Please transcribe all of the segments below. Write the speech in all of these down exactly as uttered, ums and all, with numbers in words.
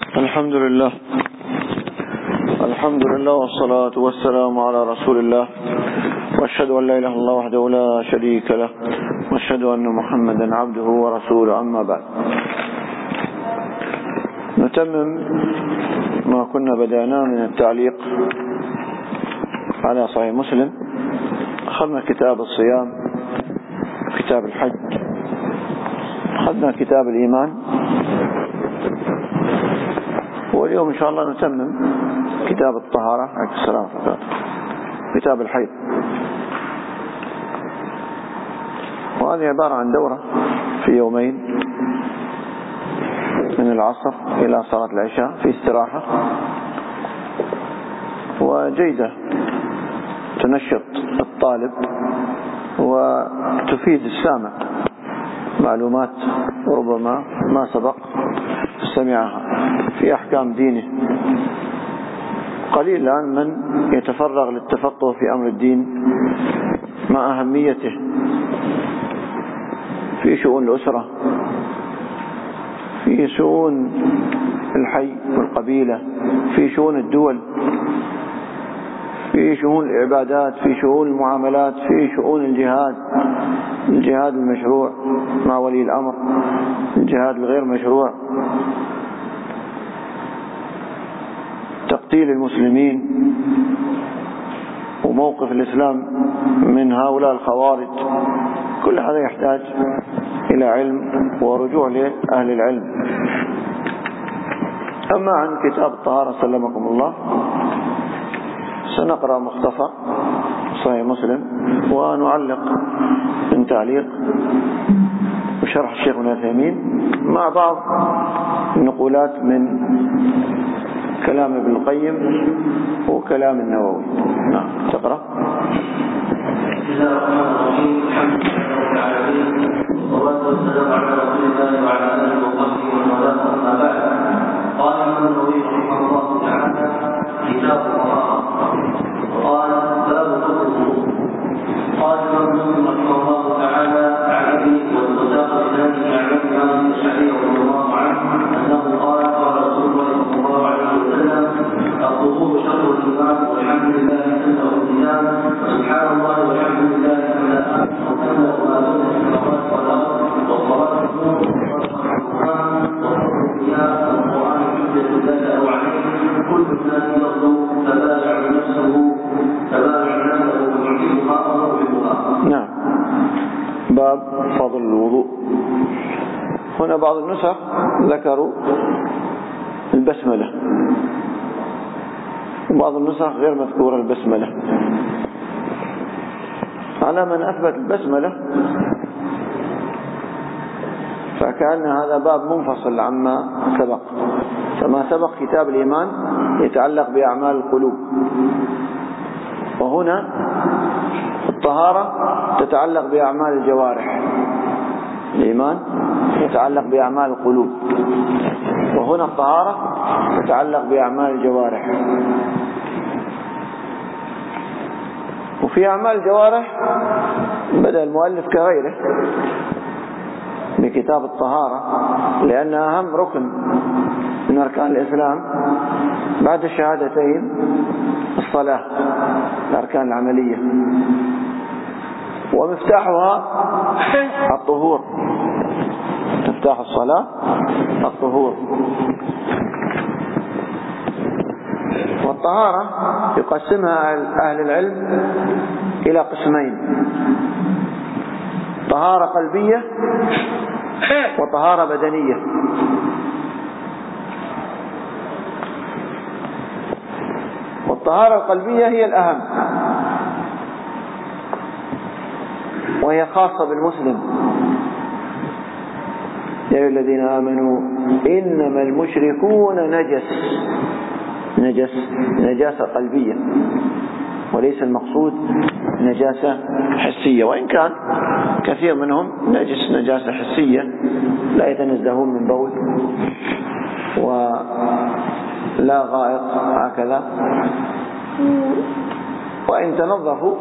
الحمد لله الحمد لله والصلاة والسلام على رسول الله، واشهد أن لا إله إلا الله وحده لا شريك له، واشهد أن محمدا عبده ورسوله. أما بعد، نتمم ما كنا بدأناه من التعليق على صحيح مسلم. أخذنا كتاب الصيام، كتاب الحج، أخذنا كتاب الإيمان، واليوم إن شاء الله نتمم كتاب الطهارة، عليكم السلام ورحمة الله، كتاب الحيض. وهذه عبارة عن دورة في يومين من العصر إلى صلاة العشاء في استراحة، وجيدة تنشط الطالب وتفيد السامع معلومات ربما ما سبق سمعها في أحكام دينه. قليل الآن من يتفرغ للتفقه في أمر الدين مع أهميته في شؤون الأسرة، في شؤون الحي والقبيلة، في شؤون الدول، في شؤون العبادات، في شؤون المعاملات، في شؤون الجهاد، الجهاد المشروع مع ولي الأمر، الجهاد الغير مشروع، تقتيل المسلمين، وموقف الإسلام من هؤلاء الخوارج. كل هذا يحتاج إلى علم ورجوع لأهل العلم. أما عن كتاب الطهارة سلمكم الله، سنقرأ مختصر صحيح مسلم ونعلق من تعليق وشرح الشيخ ابن عثيمين مع بعض النقولات من كلام ابن القيم وكلام النووي. نعم، تقرأ. بسم الله الرحمن الرحيم. الحمد لله رب العالمين، والصلاة والسلام على رسول الله وعلى آله وصحبه ومن والاه. أما بعد، قال الإمام النووي رحمه الله تعالى: كتاب الطهارة. قال: باب فضل الوضوء. قال الإمام مسلم رحمه الله تعالى عن أبي وساق بن عن الأشعري رضي الله عنه أنه قال: قال رسول الله صلى الله عليه وسلم: الطهور شطر الإيمان، والحمد لله سنة الصيام، وسبحان الله والحمد لله ملأ وكمل ما بين السماوات والأرض، والصلاة النور، والصلاة القرآن، وفضل الصيام، والقرآن حجة لك أو عليك، كل الناس يغدو فبايع نفسه فبايع نفسه ويعجبها أو يحبها. نعم، باب فضل الوضوء. هنا بعض النسخ ذكروا البسملة، وبعض النسخ غير مذكورة البسملة. على من أثبت البسملة فكأن هذا باب منفصل عما سبق. فما سبق كتاب الإيمان يتعلق بأعمال القلوب، وهنا الطهارة تتعلق بأعمال الجوارح. الإيمان يتعلق بأعمال القلوب، وهنا الطهارة تتعلق بأعمال الجوارح. وفي أعمال الجوارح بدأ المؤلف كغيره بكتاب الطهارة، لأن أهم ركن من أركان الإسلام بعد الشهادتين الصلاة، الأركان العملية، ومفتاحها الطهور. مفتاح الصلاة الطهور. والطهارة يقسمها أهل العلم إلى قسمين: طهارة قلبية وطهارة بدنية. والطهارة القلبية هي الأهم، وهي خاصة بالمسلم. يا أيها الذين آمنوا إنما المشركون نجس. نجس نجاسة قلبية، وليس المقصود نجاسة حسية، وإن كان كثير منهم نجس نجاسة حسية، لا يتنزهون من بول ولا غائط هكذا، وإن تنظفوا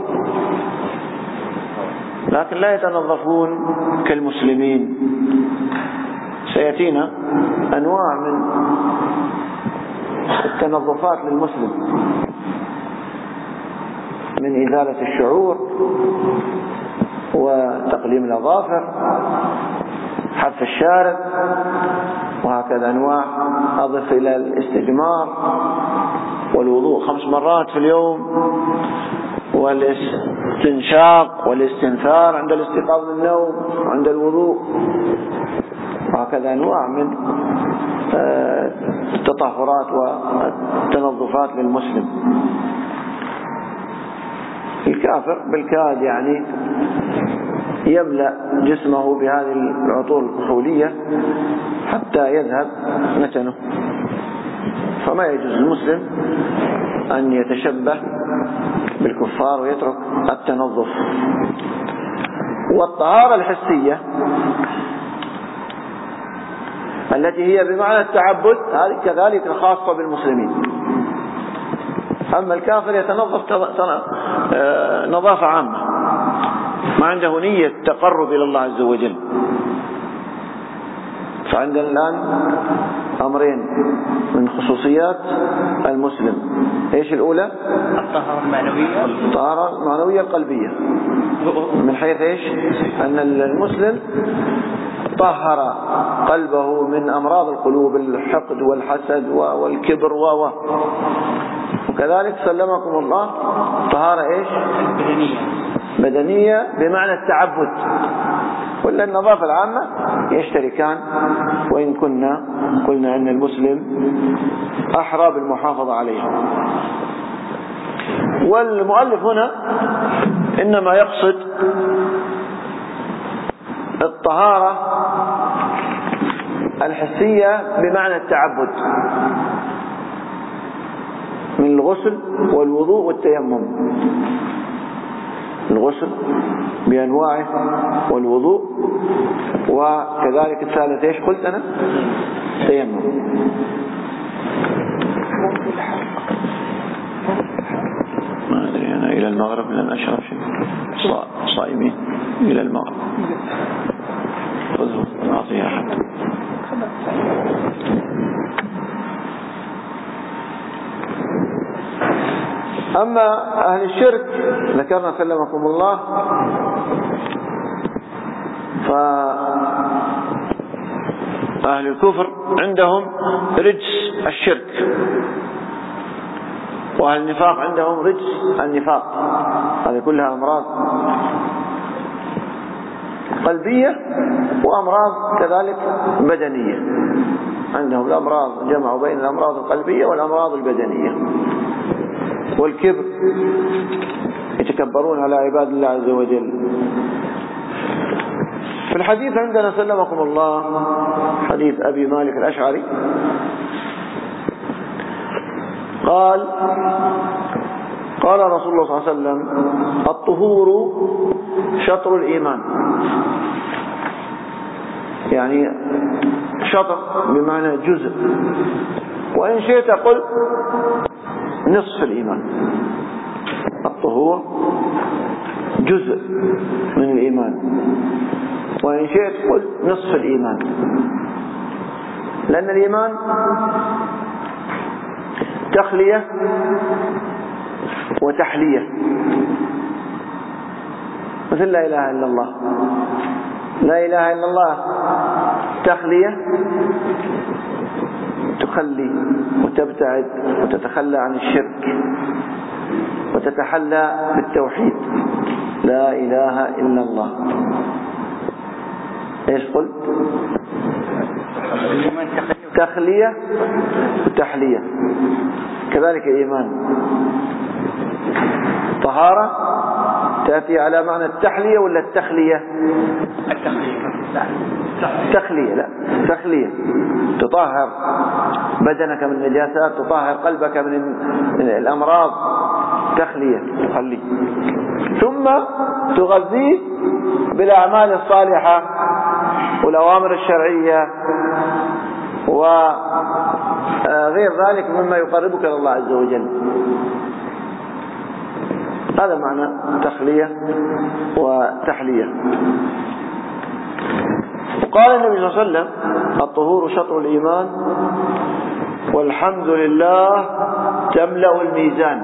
لكن لا يتنظفون كالمسلمين. سيأتينا أنواع من تنظفات للمسلم من إزالة الشعور وتقليم الأظافر، حف الشارب، وهكذا أنواع. أضف إلى الاستجمار والوضوء خمس مرات في اليوم، والاستنشاق والاستنثار عند الاستيقاظ من النوم وعند الوضوء، وهكذا أنواع من التطهرات والتنظفات للمسلم. الكافر بالكاد يعني يملأ جسمه بهذه العطور الكحولية حتى يذهب نتنه، فما يجوز للمسلم أن يتشبه بالكفار ويترك التنظف. والطهارة الحسية التي هي بمعنى التعبد هذه كذلك خاصة بالمسلمين. أما الكافر يتنظف نظافة عامة، ما عنده نية تقرب إلى الله عز وجل. فعندنا الآن أمرين من خصوصيات المسلم. إيش الأولى؟ الطهارة المعنوية. الطهارة المعنوية القلبية، من حيث إيش؟ أن المسلم طهر قلبه من أمراض القلوب، الحقد والحسد والكبر و وكذلك سلمكم الله طهارة إيش؟ بدنية. بدنية بمعنى التعبد. ولا النظافة العامة يشتركان، وإن كنا قلنا أن المسلم أحرى بالمحافظة عليها. والمؤلف هنا إنما يقصد الطهارة الحسية بمعنى التعبد من الغسل والوضوء والتيمم. الغسل بأنواعه والوضوء، وكذلك الثالث ايش قلت أنا؟ التيمم. ما أدري أنا إلى المغرب لن أشرب شيء، صائمين إلى المغرب. خذه أعطيه أحد. أما أهل الشرك ذكرنا سلمكم الله، فأهل الكفر عندهم رجس الشرك، وأهل النفاق عندهم رجس النفاق. هذه كلها أمراض قلبية وأمراض كذلك بدنية. عندهم الأمراض، جمعوا بين الأمراض القلبية والأمراض البدنية. والكبر، يتكبرون على عباد الله عز وجل. في الحديث عندنا سلمكم الله حديث أبي مالك الأشعري قال قال رسول الله صلى الله عليه وسلم: الطهور شطر الإيمان. يعني شطر بمعنى جزء، وإن شئت قل نصف الإيمان. الطهور جزء من الإيمان، وإن شئت قل نصف الإيمان، لأن الإيمان تخلية وتحلية، مثل لا إله إلا الله. لا إله إلا الله تخلية، تخلي وتبتعد وتتخلى عن الشرك وتتحلى بالتوحيد. لا إله إلا الله. إيش قلت؟ تخلية وتحلية. كذلك الإيمان طهارة تأتي على معنى التحلية ولا التخلية؟ التخلية. تخلية، لا تخلية. تطهر بدنك من النجاسات، تطهر قلبك من الأمراض. تخلية، تخليه، ثم تغذيه بالأعمال الصالحة والأوامر الشرعية وغير ذلك مما يقربك إلى الله عز وجل. هذا معنى تخلية وتحلية. وقال النبي صلى الله عليه وسلم: الطهور شطر الإيمان والحمد لله تملأ الميزان.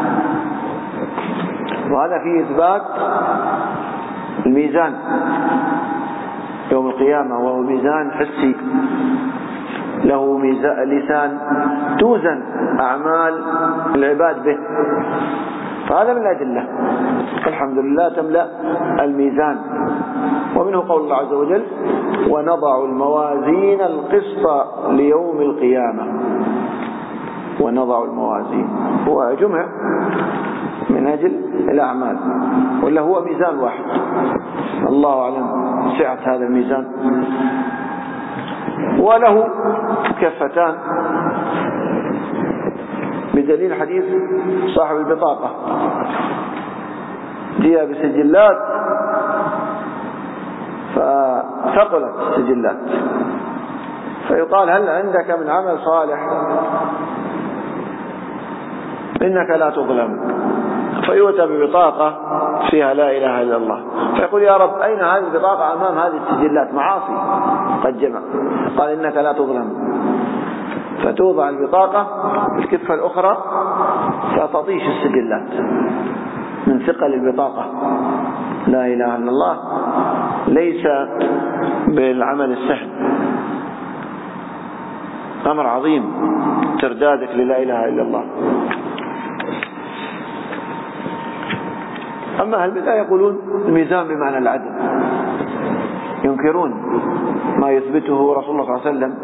وهذا فيه إثبات الميزان يوم القيامة، وهو ميزان حسي له ميزان لسان توزن أعمال العباد به، فهذا من الأدلة. الحمد لله تملأ الميزان. ومنه قول الله عز وجل: ونضع الموازين القسط ليوم القيامة. ونضع الموازين هو جمع من أجل الأعمال، ولا هو ميزان واحد؟ الله أعلم سعة هذا الميزان. وله كفتان بدليل حديث صاحب البطاقة، جاء بسجلات فثقلت السجلات، فيقال: هل عندك من عمل صالح؟ إنك لا تظلم. فيؤتى ببطاقة فيها لا إله إلا الله، فيقول: يا رب أين هذه البطاقة أمام هذه السجلات؟ معاصي قد جمع. قال: إنك لا تظلم. فتوضع البطاقة في الكفة الأخرى فتطيش السجلات من ثقل البطاقة. لا إله إلا الله ليس بالعمل السهل، أمر عظيم تردادك للا إله إلا الله. أما أهل البدع يقولون الميزان بمعنى العدل، ينكرون ما يثبته رسول الله صلى الله عليه وسلم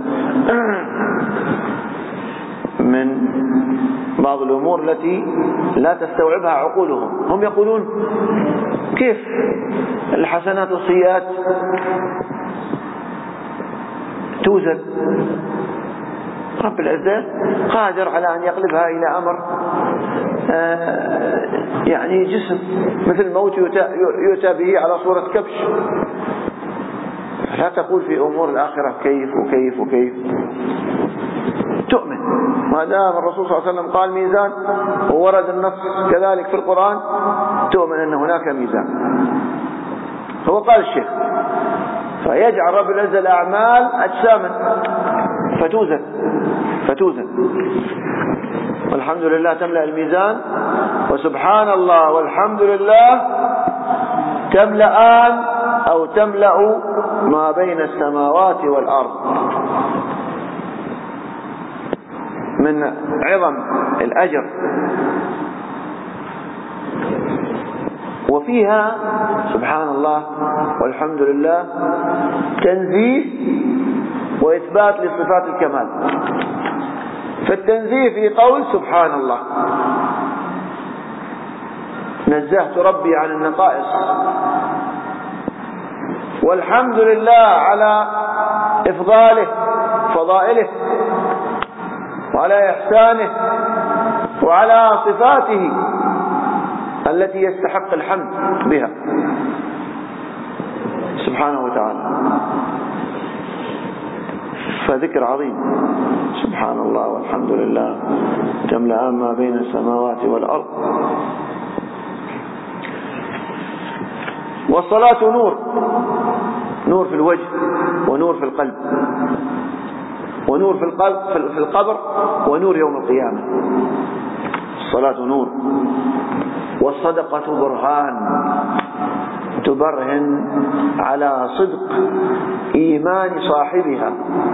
من بعض الأمور التي لا تستوعبها عقولهم. هم يقولون: كيف الحسنات والسيئات توزن؟ رب العزة قادر على أن يقلبها إلى أمر آه يعني جسم مثل الموت يؤتى به على صورة كبش. لا تقول في أمور الآخرة كيف وكيف وكيف، تؤمن ما دام الرسول صلى الله عليه وسلم قال ميزان وورد النص كذلك في القرآن، تؤمن أن هناك ميزان. هو قال الشيخ: فيجعل رب العزة الأعمال أجساما فتوزن فتوزن والحمد لله تملأ الميزان، وسبحان الله والحمد لله تملأان أو تملأ ما بين السماوات والأرض. من عظم الأجر. وفيها سبحان الله والحمد لله تنزيه وإثبات لصفات الكمال. فالتنزيه في قول سبحان الله، نزهت ربي عن النقائص. والحمد لله على إفضاله فضائله وعلى إحسانه وعلى صفاته التي يستحق الحمد بها سبحانه وتعالى. فذكر عظيم، سبحان الله والحمد لله تملأ ما بين السماوات والأرض. والصلاة نور، نور في الوجه ونور في القلب ونور في القلب في القبر ونور يوم القيامة. الصلاة نور. والصدقة برهان، تبرهن على صدق إيمان صاحبها،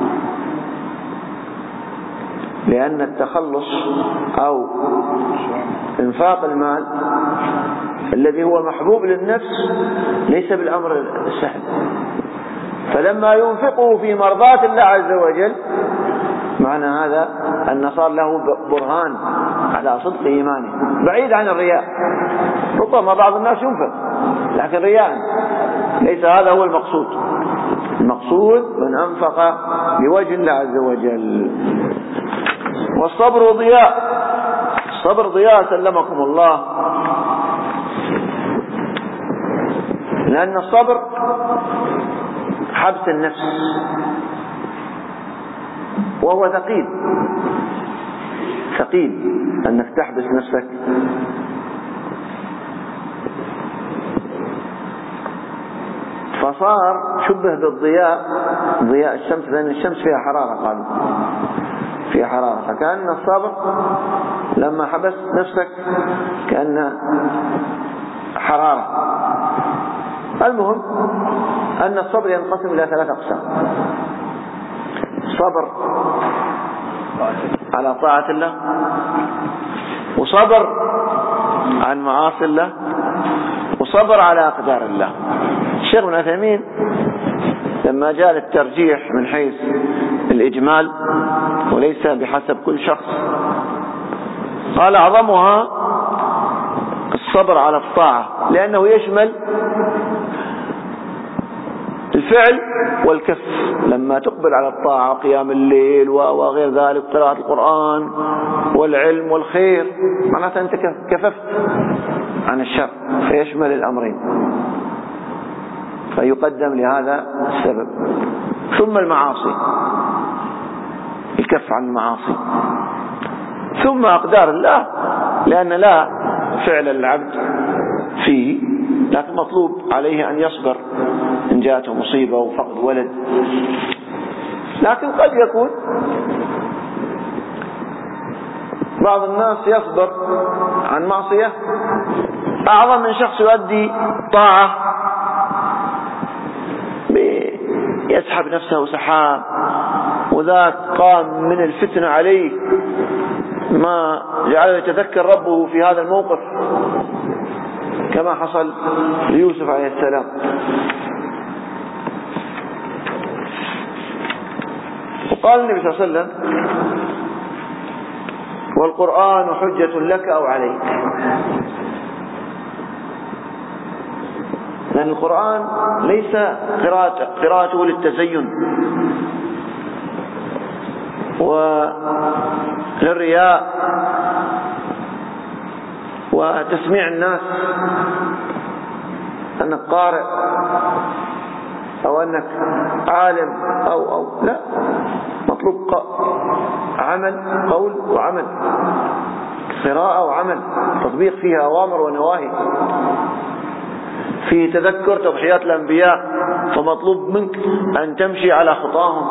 لأن التخلص أو انفاق المال الذي هو محبوب للنفس ليس بالأمر السهل. فلما ينفقه في مرضاة الله عز وجل معنى هذا أن صار له برهان على صدق إيمانه، بعيد عن الرياء. ربما بعض الناس ينفق لكن رياء، ليس هذا هو المقصود. المقصود من أنفق بوجه الله عز وجل. والصبر ضياء، الصبر ضياء سلمكم الله، لأن الصبر حبس النفس وهو ثقيل، ثقيل أنك تحبس نفسك. فصار شبه بالضياء، ضياء الشمس، لأن الشمس فيها حرارة قالوا، في حرارة، فكأن الصبر لما حبست نفسك كأن حرارة. المهم أن الصبر ينقسم إلى ثلاث أقسام: صبر على طاعة الله، وصبر عن معاصي الله، وصبر على أقدار الله. الشيخ ابن عثيمين لما جاء للترجيح من حيث الإجمال وليس بحسب كل شخص، قال أعظمها الصبر على الطاعة، لأنه يشمل الفعل والكف. لما تقبل على الطاعة وقيام الليل وغير ذلك، قراءة القرآن والعلم والخير، معناته أنت كففت عن الشر، فيشمل الأمرين، فيقدم لهذا السبب. ثم المعاصي، الكف عن المعاصي. ثم أقدار الله، لأن لا فعل العبد فيه، لكن مطلوب عليه أن يصبر إن جاءته مصيبة وفقد ولد. لكن قد يكون بعض الناس يصبر عن معصية أعظم من شخص يؤدي طاعة، يسحب نفسه سحاب، وذاك قام من الفتنة عليه ما جعله يتذكر ربه في هذا الموقف، كما حصل ليوسف عليه السلام. وقال النبي صلى الله عليه وسلم: والقرآن حجة لك أو عليك. لأن القرآن ليس قراءته للتزين وللرياء وتسميع الناس أنك قارئ أو أنك عالم أو أو لا، مطلوب عمل، قول وعمل، قراءة وعمل، تطبيق فيها أوامر ونواهي، في تذكر تضحيات الأنبياء، فمطلوب منك أن تمشي على خطاهم.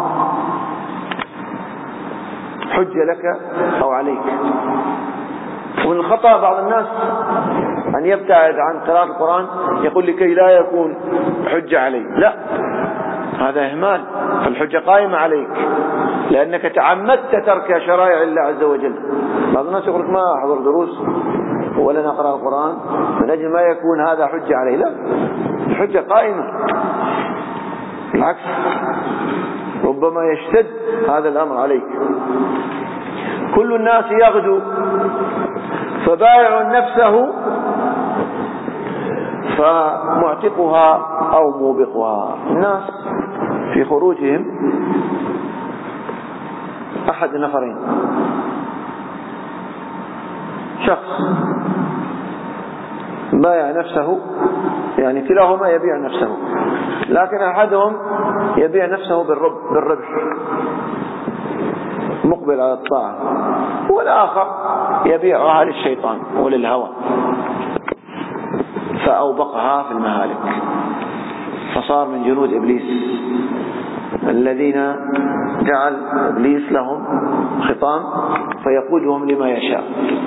حجة لك أو عليك. ومن الخطأ بعض الناس أن يبتعد عن قراءة القرآن، يقول لكي لا يكون حجة عليه. لا، هذا إهمال، فالحجة قائمة عليك لأنك تعمدت ترك شرائع الله عز وجل. بعض الناس يقول ما أحضر دروس ولا نقرأ القرآن من أجل ما يكون هذا حجة عليه. لا، الحجة قائمة، بالعكس ربما يشتد هذا الأمر عليك. كل الناس يغدو فبائع نفسه فمعتقها أو موبقها. الناس في خروجهم أحد نفرين: شخص بايع نفسه، يعني كلاهما يبيع نفسه، لكن أحدهم يبيع نفسه بالربح مقبل على الطاعة، والآخر يبيعها للشيطان وللهوى فأوبقها في المهالك، فصار من جنود إبليس الذين جعل إبليس لهم خطام فيقودهم لما يشاء.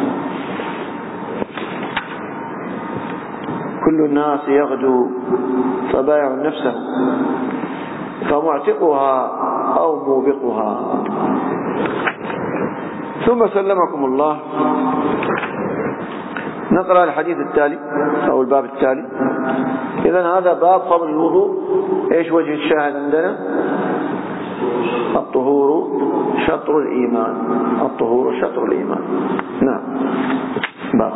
كل الناس يغدو فبائع نفسه فمعتقها أو موبقها. ثم سلمكم الله نقرأ الحديث التالي أو الباب التالي. إذن هذا باب فضل الوضوء. إيش وجه الشاهد عندنا؟ الطهور شطر الإيمان. الطهور شطر الإيمان. نعم. باب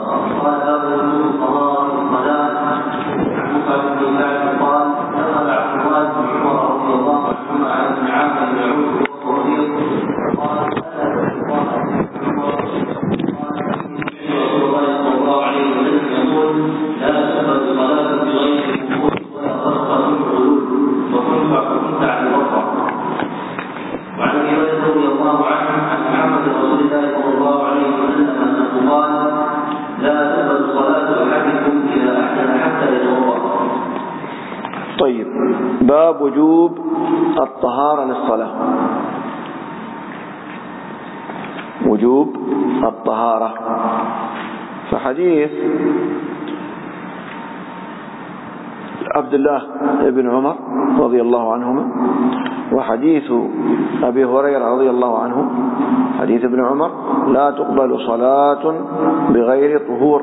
طيب. باب وجوب الطهارة للصلاة. وجوب الطهارة. فحديث عبد الله بن عمر رضي الله عنهما وحديث أبي هريرة رضي الله عنه، حديث ابن عمر: لا تقبل صلاة بغير طهور،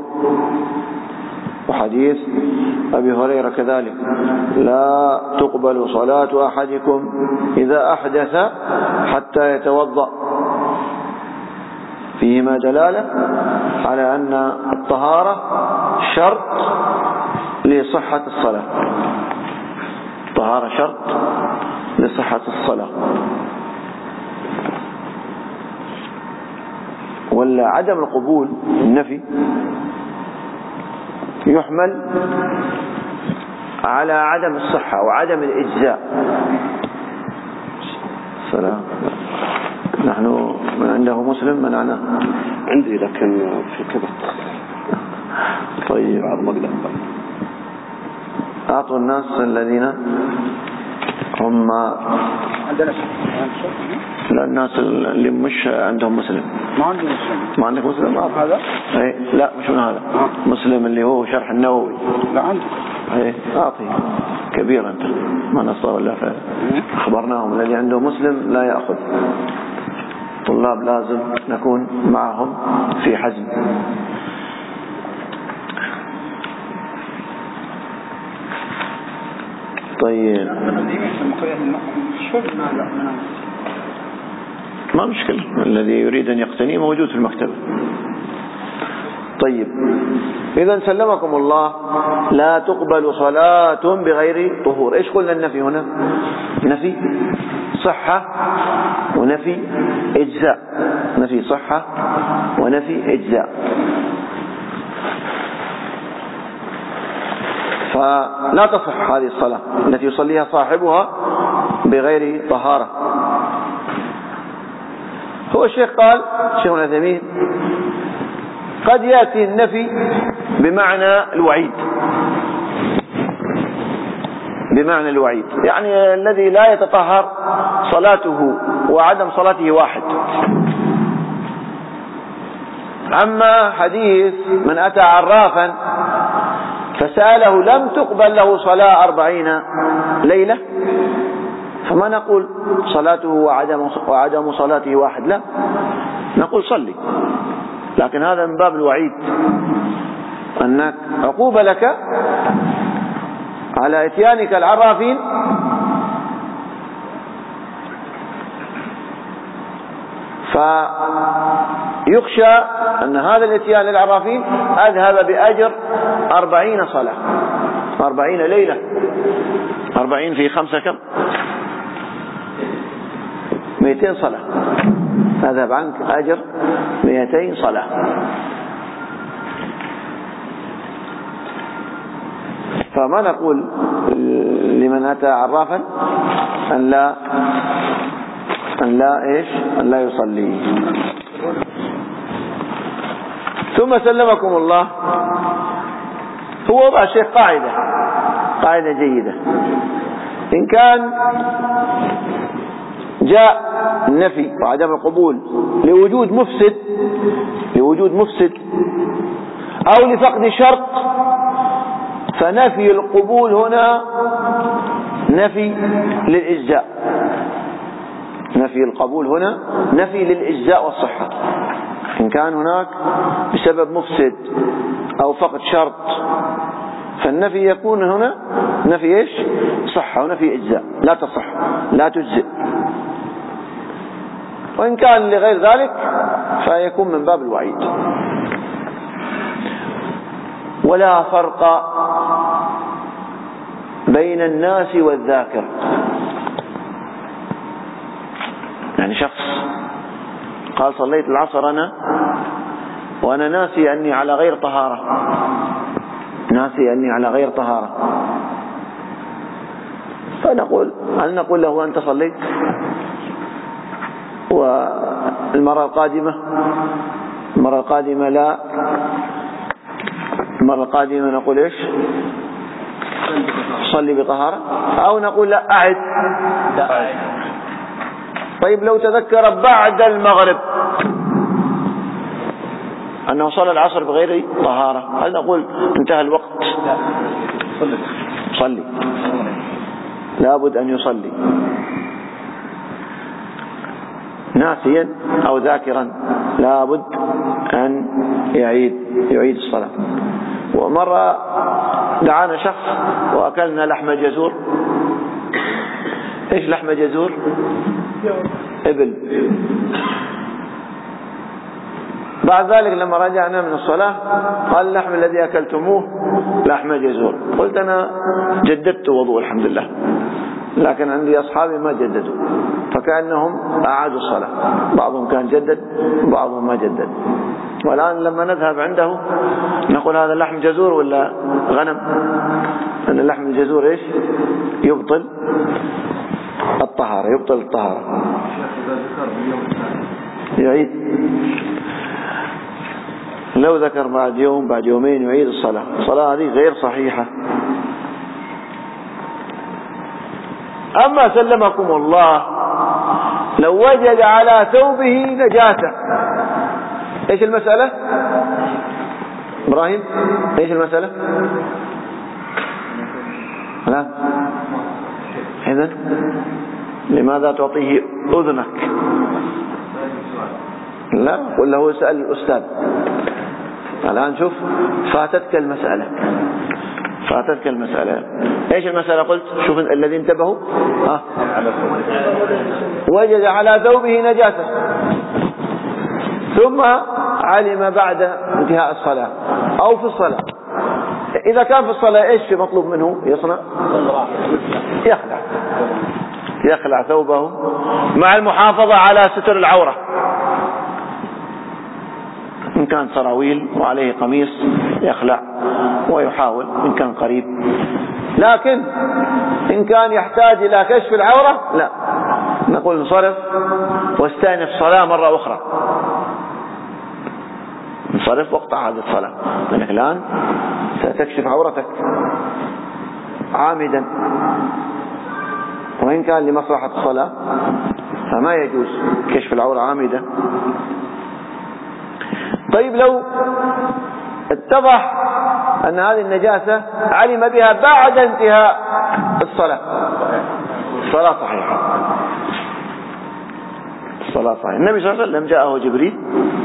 وحديث أبي هريرة كذلك: لا تقبل صلاة أحدكم إذا أحدث حتى يتوضأ. فيهما دلالة على أن الطهارة شرط لصحة الصلاة. الطهارة شرط لصحة الصلاة. ولا عدم القبول النفي يحمل على عدم الصحة وعدم الإجزاء. السلام. نحن من عنده مسلم منعنا عندي لكن في كذا. طيب بعض مقدم أعطوا الناس الذين هم عندنا لا الناس اللي مش عندهم مسلم. ما عندي مسلم. ما عندك مسلم؟ أعطي هذا؟ ايه لا مش من هذا. مسلم اللي هو شرح النووي. لا عندي. ايه أعطي كبير أنت ما نصر ولا فعل. أخبرناهم الذي عنده مسلم لا يأخذ. طلاب لازم نكون معهم في حزم. طيب ما مشكلة، الذي يريد أن يقتني موجود في المكتبة. طيب إذا سلمكم الله لا تقبل صلاة بغير طهور. إيش قلنا النفي هنا؟ نفي صحة ونفي إجزاء. نفي صحة ونفي إجزاء. فلا تصح هذه الصلاة التي يصليها صاحبها بغير طهارة. هو الشيخ قال الشيخ ابن عثيمين: قد يأتي النفي بمعنى الوعيد، بمعنى الوعيد، يعني الذي لا يتطهر صلاته وعدم صلاته واحد. أما حديث من أتى عرافا فسأله لم تقبل له صلاة أربعين ليلة، فما نقول صلاته وعدم, وعدم صلاته واحد، لا نقول صلي، لكن هذا من باب الوعيد، أنك عقوبة لك على إتيانك العرافين فيخشى أن هذا الإتيان للعرافين أذهب بأجر أربعين صلاة، أربعين ليلة، أربعين في خمسة كم؟ مئتين صلاة، أذهب عنك أجر مئتين صلاة. فما نقول لمن أتى عرافا أن لا أن لا إيش أن لا يصلي. ثم سلمكم الله هو وضع شيء قاعدة قاعدة جيدة: إن كان جاء النفي وعدم القبول لوجود مفسد لوجود مفسد أو لفقد شرط، فنفي القبول هنا نفي للإجزاء. نفي القبول هنا نفي للإجزاء والصحة. إن كان هناك بسبب مفسد أو فقد شرط فالنفي يكون هنا نفي إيش؟ صحة ونفي إجزاء، لا تصح لا تجزئ. وإن كان لغير ذلك فيكون من باب الوعيد. ولا فرق بين الناس والذاكر. يعني شخص قال صليت العصر أنا وأنا ناسي أني على غير طهارة، ناسي أني على غير طهارة، فنقول هل نقول له أنت صليت والمرة القادمة المرة القادمة لا المرة القادمة نقول إيش؟ صلي بطهارة، أو نقول لا أعد. طيب لو تذكر بعد المغرب أنه صلى العصر بغير طهارة، هل نقول انتهى الوقت؟ صلي، لابد أن يصلي ناسيا أو ذاكرا، لابد أن يعيد يعيد الصلاة. ومرة دعانا شخص وأكلنا لحم جزور. إيش لحم جزور؟ إبل. بعد ذلك لما رجعنا من الصلاة قال اللحم الذي أكلتموه لحم جزور. قلت أنا جددت وضوء الحمد لله، لكن عندي أصحابي ما جددوا، فكأنهم أعادوا الصلاة، بعضهم كان جدد وبعضهم ما جدد. والآن لما نذهب عنده نقول هذا اللحم جزور ولا غنم؟ أن اللحم الجزور إيش؟ يبطل الطهارة، يبطل الطهارة. يعيد لو ذكر بعد يوم بعد يومين يعيد الصلاة. الصلاة هذه غير صحيحة. أما سلمكم الله لو وجد على ثوبه نجاسة، إيش المسألة؟ إبراهيم إيش المسألة؟ لا، إذن لماذا تعطيه أذنك؟ لا، قل له سأل الأستاذ. الآن شوف فاتتك المسألة، فاتتك المسألة. ايش المسألة؟ قلت شوف الذي انتبهوا ها. وجد على ثوبه نجاسة ثم علم بعد انتهاء الصلاة او في الصلاة. اذا كان في الصلاة ايش مطلوب منه يصنع؟ يخلع يخلع ثوبه مع المحافظة على ستر العورة. إن كان سراويل وعليه قميص يخلع ويحاول إن كان قريب، لكن إن كان يحتاج إلى كشف العورة لا، نقول انصرف واستأنف صلاة مرة أخرى، انصرف واقطع هذه الصلاة، لأنك الآن ستكشف عورتك عامدا، وإن كان لمصلحة الصلاة فما يجوز كشف العورة عامدا. طيب لو اتضح أن هذه النجاسة علم بها بعد انتهاء الصلاة، الصلاة صحيحة، الصلاة صحيحة. النبي صلى الله عليه وسلم جاءه جبريل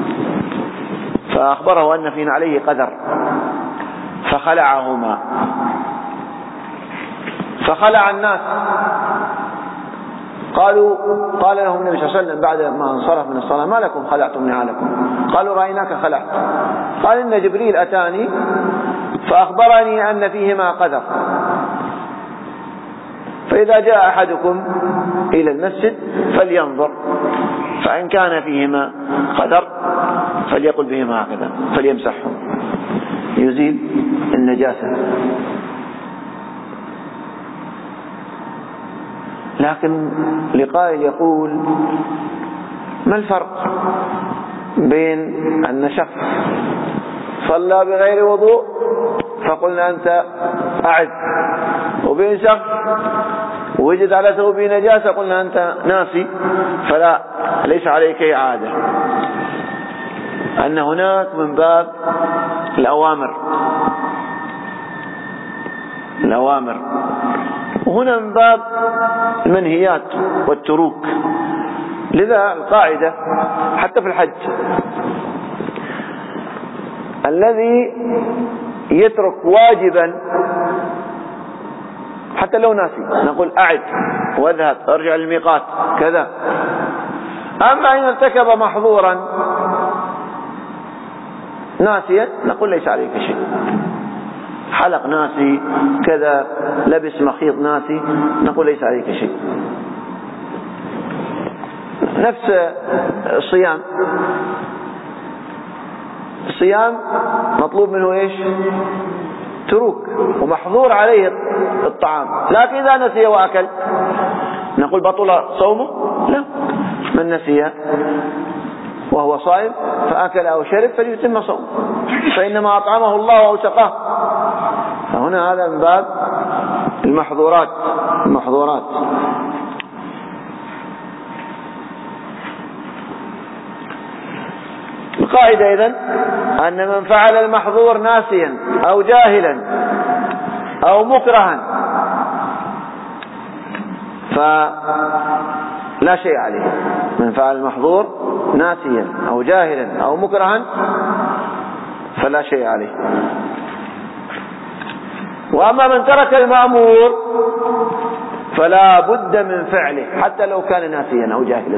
فأخبره أن في عليه قدر فخلعهما، فخلع الناس. قالوا قال لهم النبي صلى الله عليه وسلم بعد ما انصرف من الصلاة ما لكم خلعتم نعالكم؟ قالوا رأيناك خلعت. قال إن جبريل أتاني فأخبرني أن فيهما قدر، فإذا جاء أحدكم إلى المسجد فلينظر، فإن كان فيهما قدر فليقل بهما هكذا فليمسحهم، يزيل النجاسة. لكن لقائل يقول ما الفرق بين أن شخص صلى بغير وضوء فقلنا أنت أعد، وبين شخص وجد على ثوبه نجاسة قلنا أنت ناسي فلا ليس عليك إعادة؟ أن هناك من باب الأوامر الأوامر وهنا من باب المنهيات والتروك. لذا القاعدة حتى في الحج الذي يترك واجبا حتى لو ناسي نقول أعد واذهب ارجع للميقات كذا. أما إن ارتكب محظورا ناسيا نقول ليس عليك شيء، حلق ناسي كذا، لبس مخيط ناسي، نقول ليس عليك شيء. نفس الصيام، الصيام مطلوب منه ايش؟ تروك، ومحظور عليه الطعام، لكن إذا نسي وأكل نقول بطل صومه؟ لا، من نسي وهو صائم فأكل أو شرب فليتم صومه، فإنما أطعمه الله أو سقاه. فهنا هذا من باب المحظورات المحظورات القاعدة إذن أن من فعل المحظور ناسيا أو جاهلا أو مكرها فلا شيء عليه. من فعل المحظور ناسيا أو جاهلا أو مكرها فلا شيء عليه. وأما من ترك المأمور فلا بد من فعله حتى لو كان ناسيا أو جاهلا.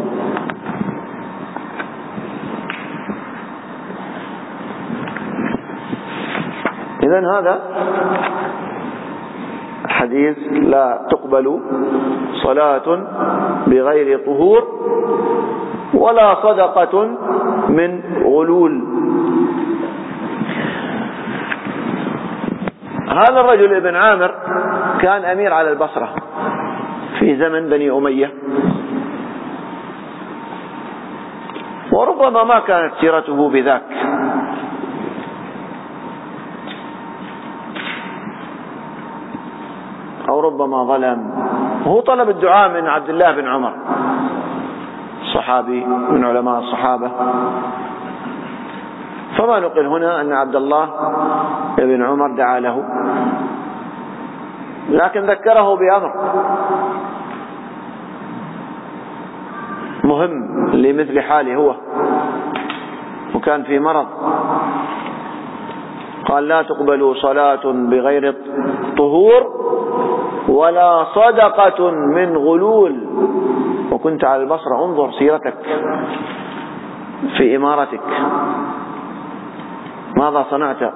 إذن هذا حديث لا تقبل صلاة بغير طهور ولا صدقة من غلول. هذا الرجل ابن عامر كان أمير على البصرة في زمن بني أمية، وربما ما كانت سيرته بذاك، أو ربما ظلم. هو طلب الدعاء من عبد الله بن عمر صحابي من علماء الصحابة، فما نقل هنا أن عبد الله بن عمر دعا له، لكن ذكره بأمر مهم لمثل حاله هو، وكان في مرض. قال لا تقبل صلاة بغير طهور ولا صدقة من غلول. وكنت على البصرة، انظر سيرتك في إمارتك ماذا صنعت.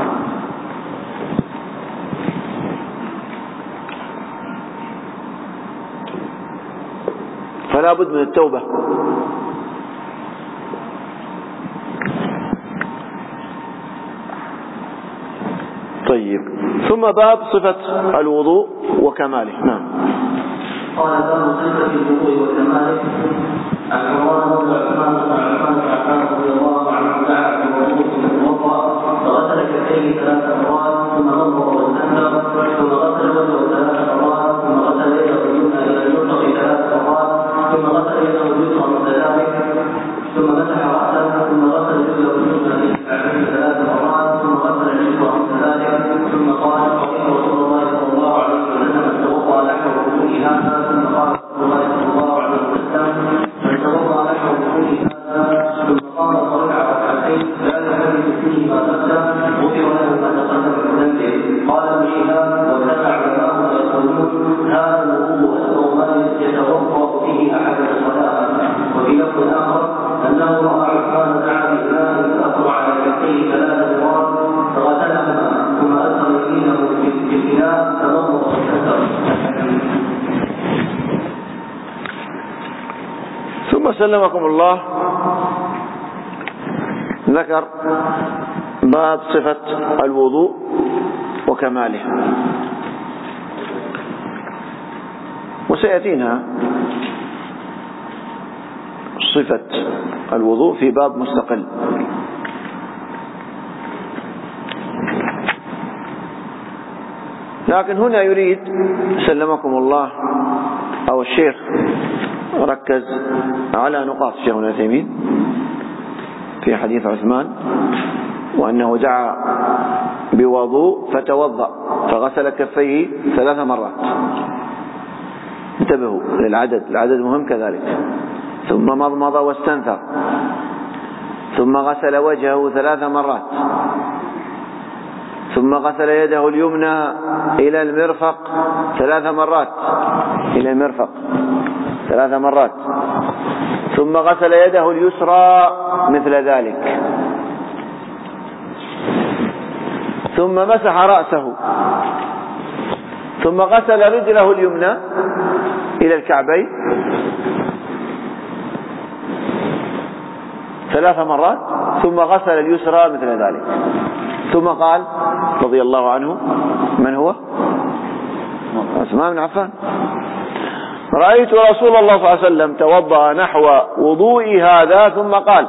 فلا بد من التوبة. طيب، ثم باب صفة الوضوء وكماله. نعم. قال باب صفة الوضوء وكماله. عن عمران بن عثمان بن عفان بن عفان رضي الله عنه دعا بالوضوء فتوضأ فغسل كفيه ثلاث مرات ثم نظر واستنشق ثم غسل وجهه ثلاث مرات ثم غسل يده اليمنى إلى المرفق ثلاث مرات ثم غسل يده اليسرى مثل ذلك ثم مسح رأسه ثم غسل رجله اليمنى إلى الكعبين ثلاث مرات ثم غسل اليسرى مثل ذلك ثم قال فقيل رسول الله صلى الله عليه وسلم توضأ نحو وضوء هذا ثم قال رسول الله صلى الله عليه وسلم من توضأ نحو وضوء هذا ثم قام فركع ركعتين لا يحدث فيه ما قدم غفر له ما تقدم من ذنبه. قال ابن شهاب وكان علماؤنا يقولون هذا الوضوء أسوأ ما يتوضأ فيه أحد الصلاة. وفي لفظ آخر أنه رأى عثمان دعا بإمام فأقر على كفيه ثلاث مرات فغسلهما ثم أدخل يمينه في الإناء فنظر واستنثر. ثم سلمكم الله ذكر باب صفة الوضوء وكماله، وسيأتينا صفة الوضوء في باب مستقل. لكن هنا يريد سلمكم الله أو الشيخ ركز على نقاط الشيخ ابن عثيمين في حديث عثمان، وأنه دعا بوضوء فتوضأ فغسل كفيه ثلاث مرات. انتبهوا للعدد، العدد مهم كذلك. ثم مضمض واستنثر ثم غسل وجهه ثلاث مرات ثم غسل يده اليمنى إلى المرفق ثلاث مرات إلى المرفق ثلاث مرات ثم غسل يده اليسرى مثل ذلك ثم مسح رأسه ثم غسل رجله اليمنى إلى الكعبين ثلاث مرات ثم غسل اليسرى مثل ذلك. ثم قال رضي الله عنه، من هو؟ عثمان بن عفان: رأيت رسول الله صلى الله عليه وسلم توضأ نحو وضوء هذا ثم قال.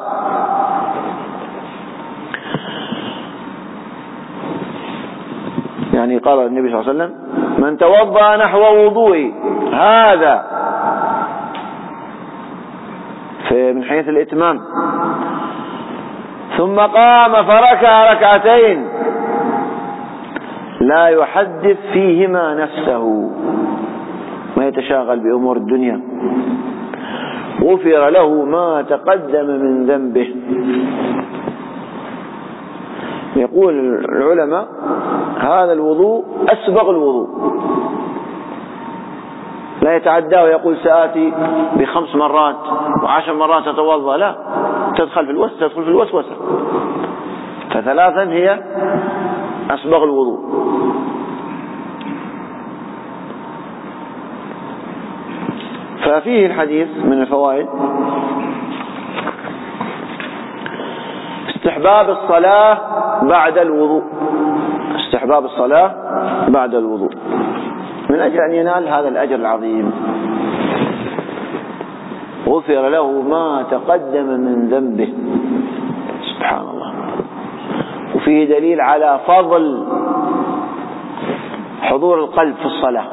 يعني قال النبي صلى الله عليه وسلم: من توضأ نحو وضوء هذا، من حيث الإتمام، ثم قام فركع ركعتين لا يحدث فيهما نفسه، ما يتشاغل بأمور الدنيا، غفر له ما تقدم من ذنبه. يقول العلماء هذا الوضوء أسبغ الوضوء، لا يتعدى ويقول سآتي بخمس مرات وعشر مرات أتوضأ، لا، تدخل في الوسوسة تدخل في الوسوسة، فثلاثا هي أسبغ الوضوء. ففيه الحديث من الفوائد استحباب الصلاة بعد الوضوء، استحباب الصلاة بعد الوضوء من أجل أن ينال هذا الأجر العظيم. غفر له ما تقدم من ذنبه، سبحان الله. وفيه دليل على فضل حضور القلب في الصلاة،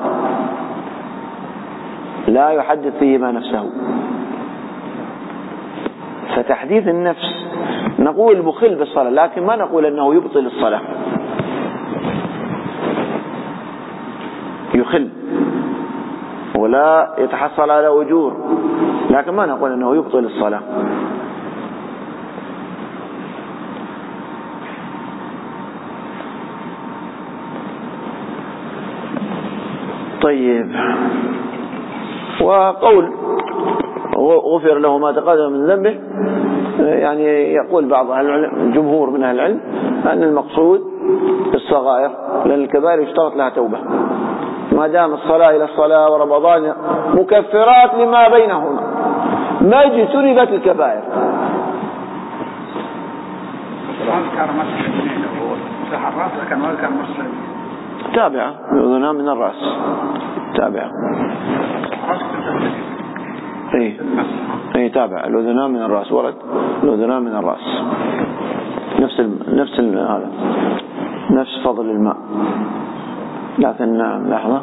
لا يحدث فيهما نفسه. فتحديث النفس نقول مخل بالصلاة، لكن ما نقول أنه يبطل الصلاة، يخل ولا يتحصل على أجور، لكن ما نقول أنه يبطل الصلاة. طيب، وقول غفر له ما تقدم من ذنبه، يعني يقول بعض أهل العلم، الجمهور من أهل العلم، أن المقصود الصغائر، لأن الكبائر يشترط لها توبة، ما دام الصلاة إلى الصلاة ورمضان مكفرات لما بينهما ما اجتنبت الكبائر. تابعة الأذنان من الرأس، تابعة اي اي تابع الأذنان من الرأس، ورد الأذنان من الرأس، نفس ال... نفس ال... هذا نفس فضل الماء. لكن لحظة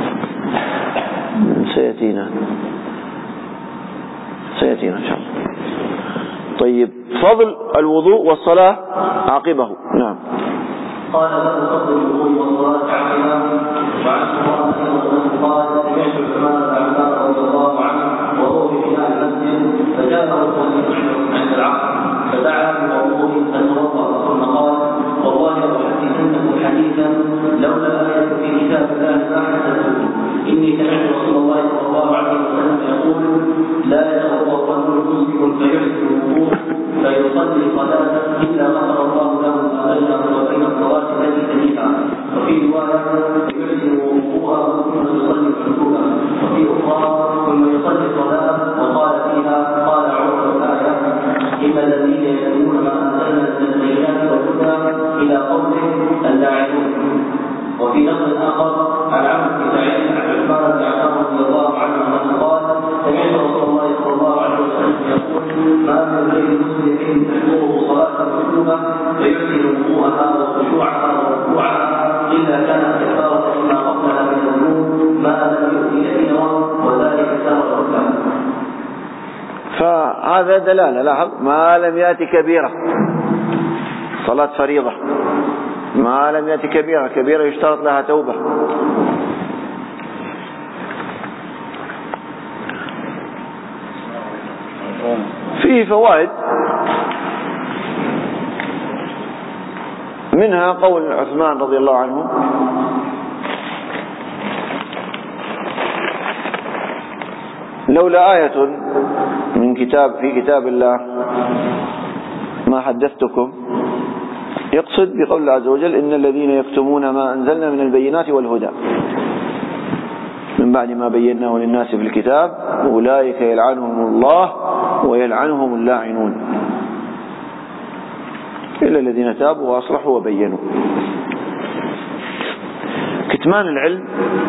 سيأتينا سيأتينا إن شاء الله. طيب، فضل الوضوء والصلاة عقبه. نعم. قال باب فضل الوضوء والصلاة عقبه. وعن عمر قال سمعت عثمان بن عفان رضي الله عنه وهو في بناء المسجد، فجاءه رجل عند العصر فدعا بوضوء فتوضأ، ثم قال والله لأحدثنكم حديثا لولا آية في كتاب الله ما حدثتكم. إني سمعت رسول الله صلى الله عليه وسلم يقول لا يتوضأ الرجل مسلم فيحسن الوضوء فيصلي صلاة إلا غفر الله له ما بينه وبين الصلاة التي تليها. وفي رواية يحسن وضوءه ثم يصلي الركوع، وفي أخرى ثم يصلي الصلاة. وقال فيها قال عمر الآية إن الذين يكتمون ما أنزلنا من البينات والهدى إلى قوله اللاعبون. وفي نص آخر عن عمرو بن سعيد عن عثمان بن عفان رضي الله عنه أنه قال سمعت رسول الله صلى الله عليه وسلم يقول ما من غير مسلم تحضره صلاة مكتوبة فيحسن وضوءها وخشوعها وركوعها إلا كانت كفارة لما قبلها من الذنوب ما لم يؤتي أجرا وذلك سائر الركعة. فهذا دلالة، لاحظ ما لم يأتي كبيرة، صلاة فريضة ما لم يأتي كبيرة، كبيرة يشترط لها توبة. فيه فوائد، منها قول عثمان رضي الله عنه لولا آية من كتاب في كتاب الله ما حدثتكم، يقصد بقول الله عز وجل إن الذين يكتمون ما أنزلنا من البينات والهدى من بعد ما بيناه للناس في الكتاب أولئك يلعنهم الله ويلعنهم اللاعنون إلا الذين تابوا وأصلحوا وبينوا. كتمان العلم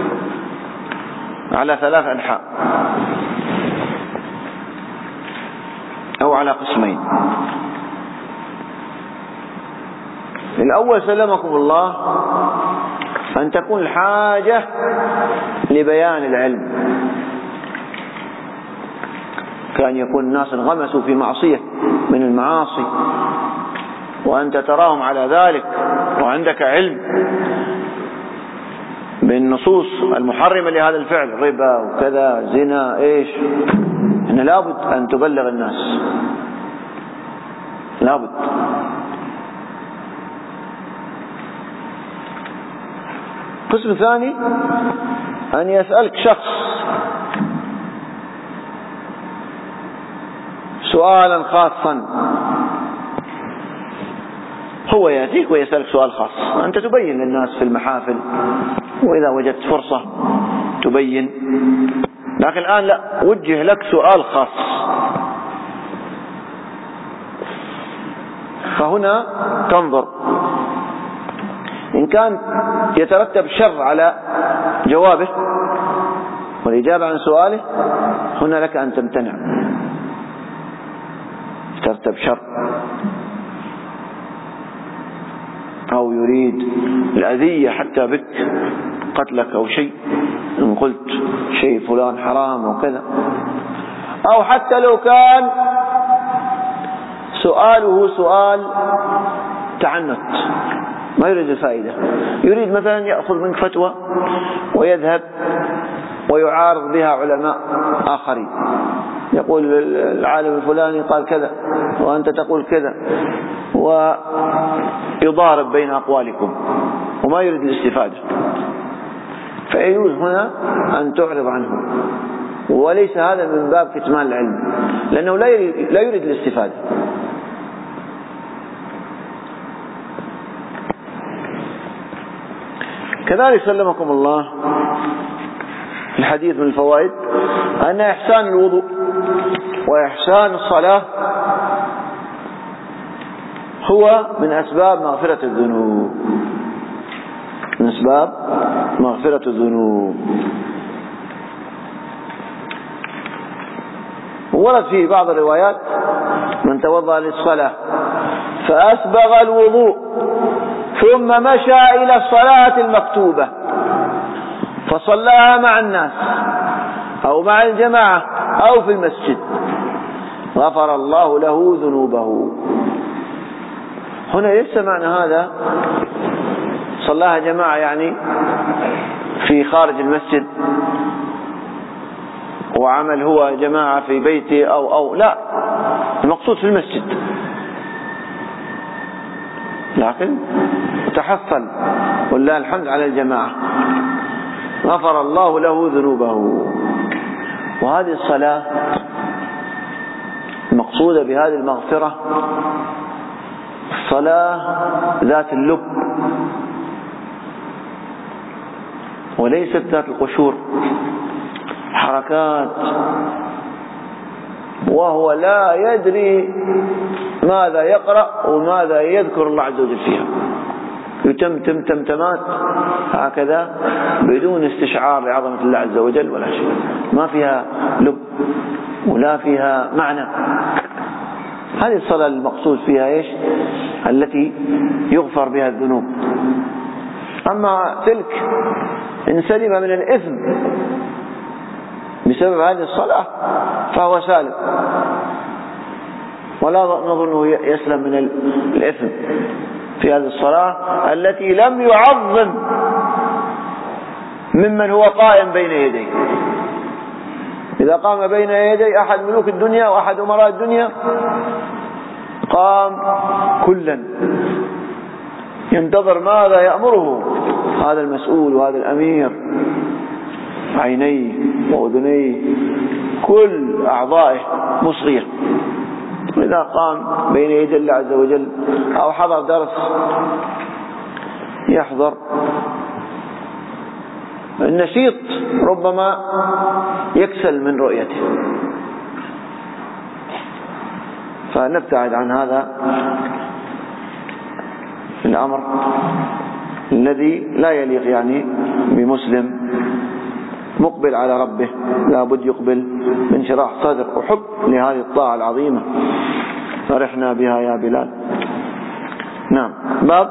على ثلاث أنحاء أو على قسمين. الأول سلمكم الله أن تكون الحاجة لبيان العلم، كان يكون الناس انغمسوا في معصية من المعاصي وأنت تراهم على ذلك وعندك علم بالنصوص المحرمة لهذا الفعل، ربا وكذا زنا إيش، إن لابد أن تبلغ الناس، لابد. قسم ثاني أن يسألك شخص سؤالا خاصا، هو يأتيك ويسألك سؤال خاص، أنت تبين للناس في المحافل وإذا وجدت فرصة تبين، لكن الآن لا، وجه لك سؤال خاص، فهنا تنظر إن كان يترتب شر على جوابه والإجابة عن سؤاله، هنا لك أن تمتنع، يترتب شر أو يريد الأذية حتى بك، قتلك أو شيء، إن قلت شيء فلان حرام وكذا، أو حتى لو كان سؤاله سؤال تعنت ما يريد الفائدة، يريد مثلا يأخذ منك فتوى ويذهب ويعارض بها علماء آخرين، يقول العالم الفلاني قال كذا وأنت تقول كذا، ويضارب بين أقوالكم وما يريد الاستفادة، فيجوز هنا أن تعرض عنه، وليس هذا من باب كتمان العلم، لأنه لا يريد, لا يريد الاستفادة. كذلك سلمكم الله الحديث من الفوائد أن إحسان الوضوء وإحسان الصلاة هو من أسباب مغفرة الذنوب، من أسباب مغفرة الذنوب. ورد في بعض الروايات من توضأ للصلاة فأسبغ الوضوء ثم مشى إلى الصلاة المكتوبة فصلاها مع الناس أو مع الجماعة أو في المسجد غفر الله له ذنوبه. هنا ليس معنى هذا صلاها جماعة يعني في خارج المسجد وعمل هو جماعة في بيته أو أو لا، المقصود في المسجد، لكن تحصل ولله الحمد على الجماعة غفر الله له ذنوبه. وهذه الصلاة المقصودة بهذه المغفرة الصلاة ذات اللب وليست ذات القشور، حركات، وهو لا يدري ماذا يقرأ وماذا يذكر الله عز وجل فيها، يتمتم تمتمات هكذا بدون استشعار لعظمة الله عز وجل ولا شيء، ما فيها لب ولا فيها معنى. هذه الصلاة المقصود فيها إيش؟ التي يغفر بها الذنوب. أما تلك إن سلم من الإثم بسبب هذه الصلاة فهو سالم، ولا نظنه يسلم من الإثم في هذه الصلاة التي لم يعظم ممن هو قائم بين يديه. إذا قام بين يدي أحد ملوك الدنيا وأحد أمراء الدنيا قام كلا ينتظر ماذا يأمره هذا المسؤول وهذا الأمير، عينيه وأذنيه كل أعضائه مصغية. إذا قام بين يدي الله عز وجل أو حضر درس يحضر النشيط ربما يكسل من رؤيته، فنبتعد عن هذا الأمر الذي لا يليق يعني بمسلم مقبل على ربه، لا بد يقبل من شراح صدر وحب لهذه الطاعة العظيمة، فرحنا بها يا بلال. نعم. باب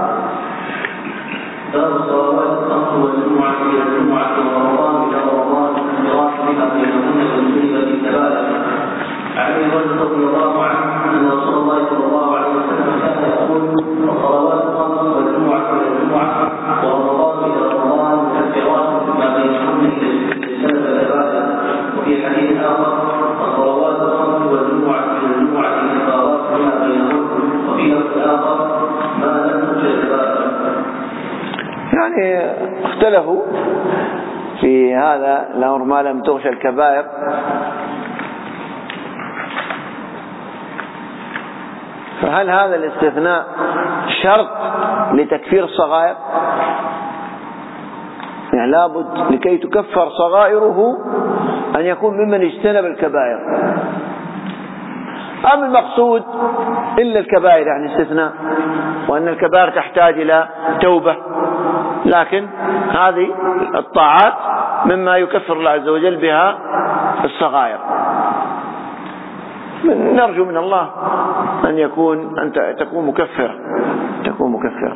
باب الصلوات الخمس والجمعة إلى الجمعة ورمضان إلى رمضان الفراش بها بينهن والسنة بالكبائر. عن ابي هريرة رضي الله عنه أن رسول الله صلى الله عليه وسلم كان يعني اختلفوا في هذا الأمر ما لم تغش الكبائر. فهل هذا الاستثناء شرط لتكفير الصغائر؟ يعني لابد لكي تكفر صغائره أن يكون ممن اجتنب الكبائر، أم المقصود إلا الكبائر يعني استثناء، وأن الكبائر تحتاج إلى توبة، لكن هذه الطاعات مما يكفر الله عز وجل بها الصغائر. نرجو من الله أن يكون أنت تكون مكفر تكون مكفر.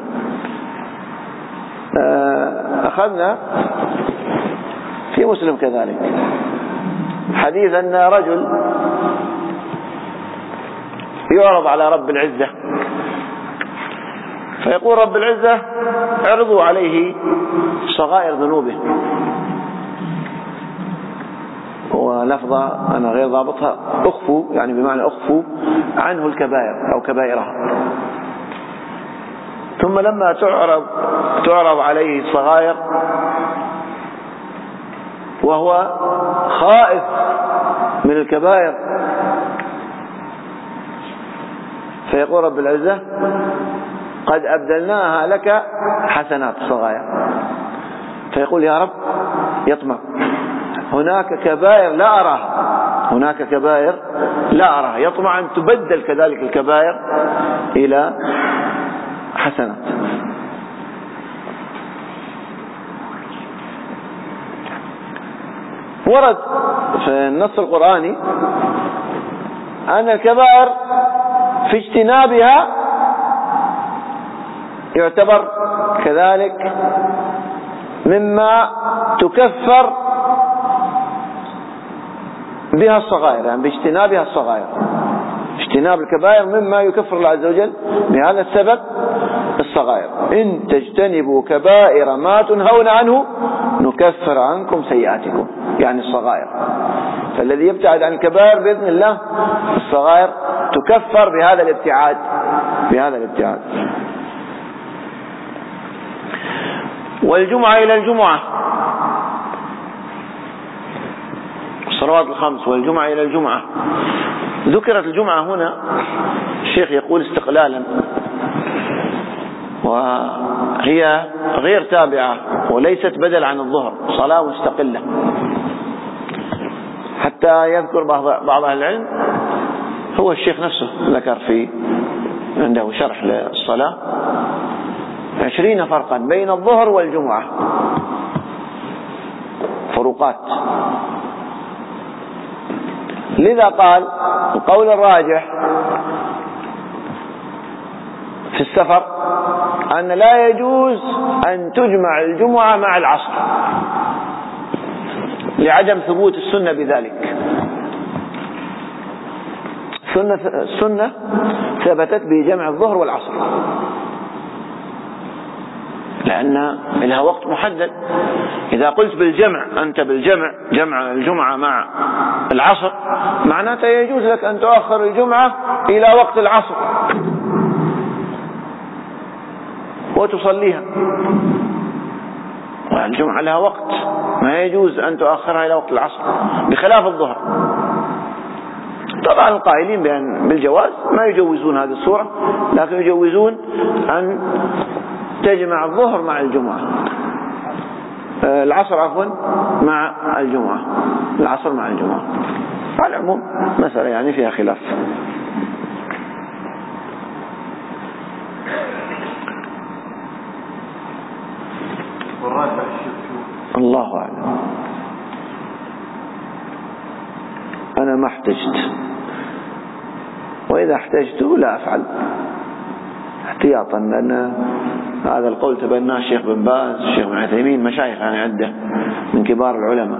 أخذنا في مسلم كذلك حديث أن رجل يعرض على رب العزة فيقول رب العزة اعرضوا عليه صغائر ذنوبه، ولفظة أنا غير ضابطها أخفوا، يعني بمعنى أخفوا عنه الكبائر أو كبائرها. ثم لما تعرض تعرض عليه الصغائر وهو خائف من الكبائر فيقول رب العزة قد أبدلناها لك حسنات صغائر، فيقول يا رب يطمع هناك كبائر لا أراها هناك كبائر لا أراها يطمع أن تبدل كذلك الكبائر إلى حسنات. ورد في النص القرآني أن الكبائر في اجتنابها يعتبر كذلك مما تكفر بها الصغائر، يعني باجتنابها الصغائر. اجتناب الكبائر مما يكفر الله عز وجل بهذا السبب الصغائر. إن تجتنبوا كبائر ما تنهون عنه نكفر عنكم سيئاتكم، يعني الصغائر. فالذي يبتعد عن الكبائر بإذن الله الصغائر تكفر بهذا الابتعاد بهذا الابتعاد. والجمعة إلى الجمعة، الصلوات الخمس والجمعة إلى الجمعة. ذكرت الجمعة هنا الشيخ يقول استقلالا، وهي غير تابعة وليست بدل عن الظهر، صلاة مستقلة. حتى يذكر بعض أهل العلم، هو الشيخ نفسه ذكر في عنده شرح للصلاة عشرين فرقا بين الظهر والجمعة، فروقات. لذا قال القول الراجح في السفر أن لا يجوز أن تجمع الجمعة مع العصر لعدم ثبوت السنة بذلك. السنة, السنة ثبتت بجمع الظهر والعصر لأن لها وقت محدد. إذا قلت بالجمع أنت بالجمع جمع الجمعة مع العصر معناته يجوز لك أن تؤخر الجمعة إلى وقت العصر وتصليها، والجمعة لها وقت ما يجوز أن تؤخرها إلى وقت العصر بخلاف الظهر. طبعا القائلين بالجواز ما يجوزون هذه الصورة، لكن يجوزون أن تجمع الظهر مع الجمعة، العصر عفوا مع الجمعة، العصر مع الجمعة. على العموم مسألة يعني فيها خلاف. الله أعلم. أنا ما احتجت، وإذا احتجت لا أفعل احتياطا، لأن هذا القول تبناه الشيخ بن باز الشيخ بن عثيمين مشايخ يعني عدة من كبار العلماء.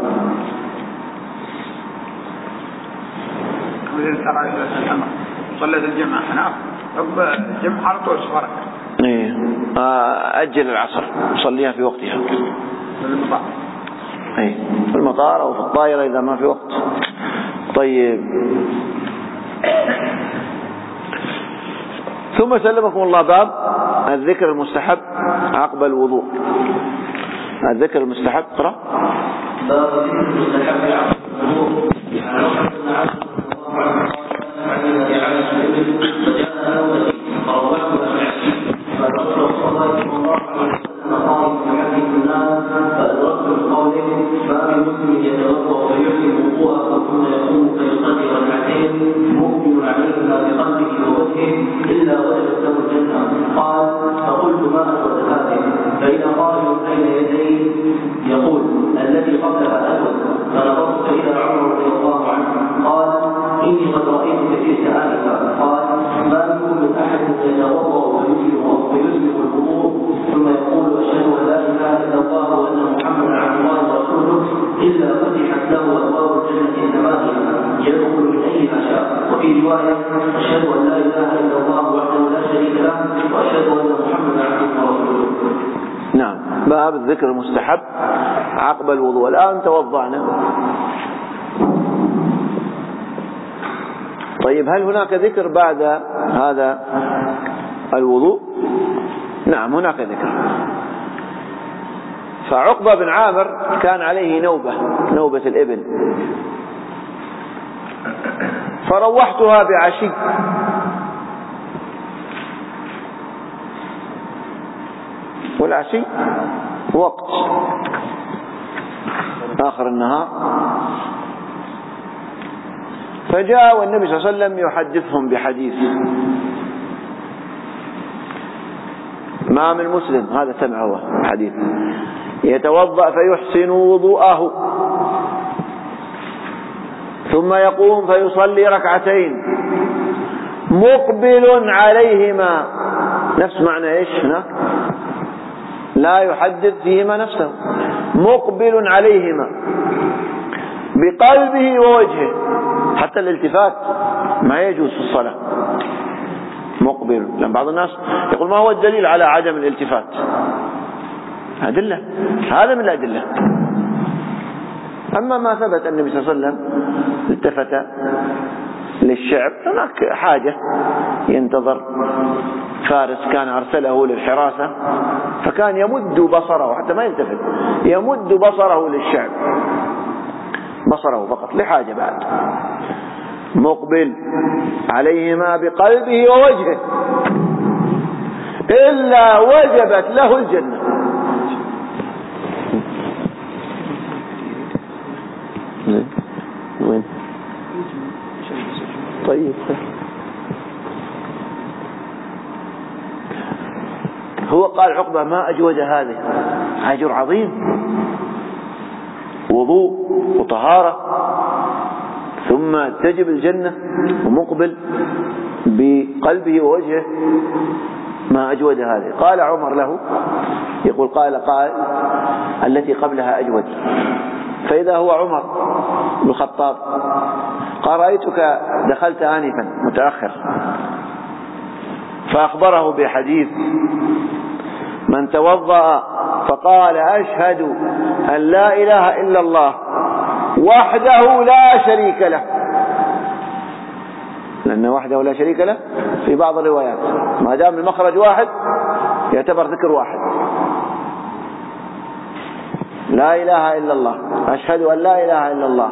صلت الجمعة هناك رب الجمعة على طول صفرك ايه أجل العصر صليها في وقتها في المطار ايه في المطار أو في الطائرة إذا ما في وقت. طيب، ثم سلمكم الله باب الذكر المستحب عقب الوضوء. الذكر المستحب اقرأ. باب الذكر المستحب عقب الوضوء. عن عمر بن عبد الله عن النبي عليه الصلاه والسلام فجاء نوبتي فروحت معي فرسول الله صلى الله عليه وسلم قام يحدث الناس فادركت من قوله ما من مسلم يتوضا فيحسن وضوءه ثم يقوم فيصلي ركعتين مؤمن عليهما بقلبه ووجهه الا وجدت له الجنه. قال فقلت ما اسود هذه؟ فاذا قائل بين يديه يقول الذي قبلها اسود. فنظرت الى عمر رضي الله عنه قال اني قد رايتك جئت انفا. قال ما منكم من احد يتوضا ويسلم الوضوء ثم يقول اشهد ان لا اله الا الله وان محمدا عبد الله ورسوله الا فتحت له ابواب الجنه ثمانيه يدخل من ايها شاء. وفي روايه اشهد ان لا اله الا الله وحده لا شريك له واشهد ان محمدا عبده ورسوله. نعم. باب الذكر المستحب عقب الوضوء. الآن توضعنا. طيب هل هناك ذكر بعد هذا الوضوء؟ نعم هناك ذكر. فعقبة بن عامر كان عليه نوبة نوبة الإبل فروحتها بعشي والعشي وقت آخر النهار. فجاء والنبي صلى الله عليه وسلم يحدثهم بحديث ما من مسلم هذا سمعه حديث يتوضأ فيحسن وضوءه ثم يقوم فيصلي ركعتين مقبل عليهما. نفس معنى ايش هناك؟ لا يحدث فيهما نفسه. مقبل عليهما بقلبه ووجهه. حتى الالتفات ما يجوز في الصلاة. مقبل. لأن بعض الناس يقول ما هو الدليل على عدم الالتفات؟ أدلة. هذا من الأدلة. أما ما ثبت أن النبي صلى الله عليه وسلم التفت للشعب هناك حاجة ينتظر فارس كان أرسله للحراسة فكان يمد بصره حتى ما يلتفت يمد بصره للشعب بصره فقط لحاجة بعد. مقبل عليهما بقلبه ووجهه إلا وجبت له الجنة. وين؟ طيب هو قال عقبة ما أجود هذه أجر عظيم وضوء وطهارة ثم تجب الجنة ومقبل بقلبه ووجهه ما أجود هذه. قال عمر له يقول قال قال التي قبلها أجود. فإذا هو عمر بن الخطاب قال رأيتك دخلت آنفا متأخر فأخبره بحديث من توضأ فقال أشهد أن لا إله إلا الله وحده لا شريك له لأنه وحده لا شريك له في بعض الروايات ما دام المخرج واحد يعتبر ذكر واحد. لا إله إلا الله أشهد أن لا إله إلا الله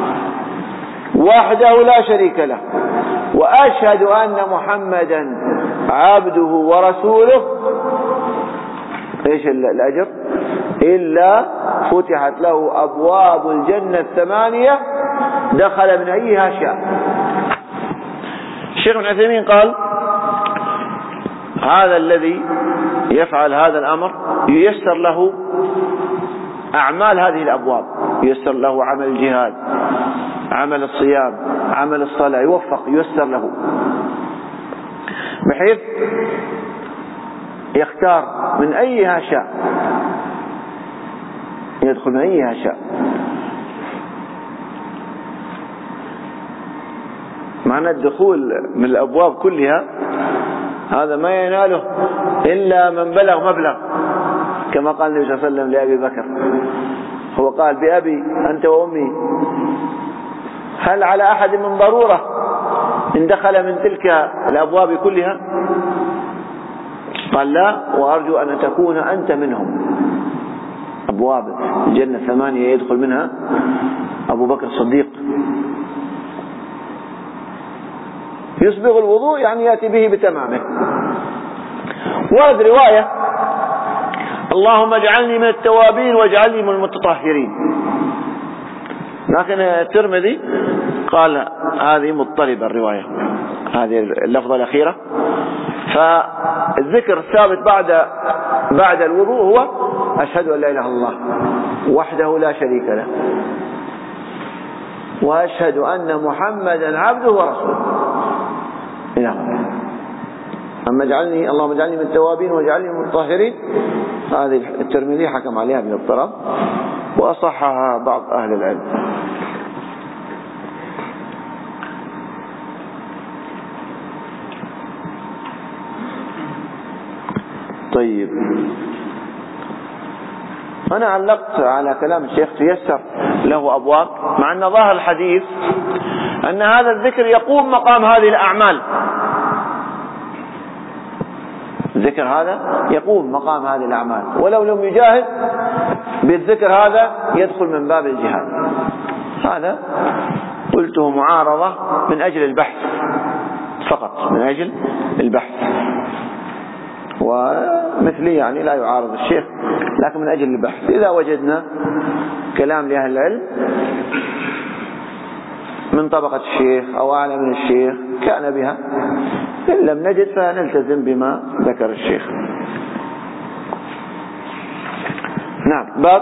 وحده لا شريك له وأشهد أن محمدا عبده ورسوله. إيش الأجر؟ إلا فتحت له أبواب الجنة الثمانية دخل من أيها شاء. الشيخ ابن عثيمين قال هذا الذي يفعل هذا الأمر ييسر له أعمال هذه الأبواب ييسر له عمل الجهاد عمل الصيام عمل الصلاة يوفق ييسر له بحيث يختار من أيها شاء يدخل من أيها شاء. معنى الدخول من الأبواب كلها هذا ما يناله إلا من بلغ مبلغ كما قال النبي صلى الله عليه وسلم لأبي بكر هو قال بأبي أنت وأمي هل على أحد من ضرورة إن دخل من تلك الأبواب كلها؟ قال لا، وأرجو أن تكون أنت منهم. أبواب الجنة ثمانية يدخل منها أبو بكر الصديق. يسبغ الوضوء يعني يأتي به بتمامه. ورد رواية اللهم اجعلني من التوابين واجعلني من المتطهرين، لكن الترمذي قال هذه مضطربة الرواية، هذه اللفظة الأخيرة. فالذكر الثابت بعد بعد الوضوء هو أشهد أن لا إله إلا الله وحده لا شريك له، وأشهد أن محمدا عبده ورسوله إلى آخره. أما اجعلني اللهم اجعلني من التوابين واجعلني من المتطهرين، هذه الترمذي حكم عليها بالاضطراب وأصحها بعض أهل العلم. طيب، أنا علقت على كلام الشيخ تيسر له أبواب، مع أن ظاهر الحديث أن هذا الذكر يقوم مقام هذه الأعمال. الذكر هذا يقوم مقام هذه الأعمال، ولو لم يجاهد بالذكر هذا يدخل من باب الجهاد. هذا قلته معارضة من أجل البحث فقط، من أجل البحث، ومثلي يعني لا يعارض الشيخ، لكن من أجل البحث. إذا وجدنا كلام لأهل العلم من طبقة الشيخ أو أعلى من الشيخ كان بها، إن لم نجد فنلتزم بما ذكر الشيخ. نعم. باب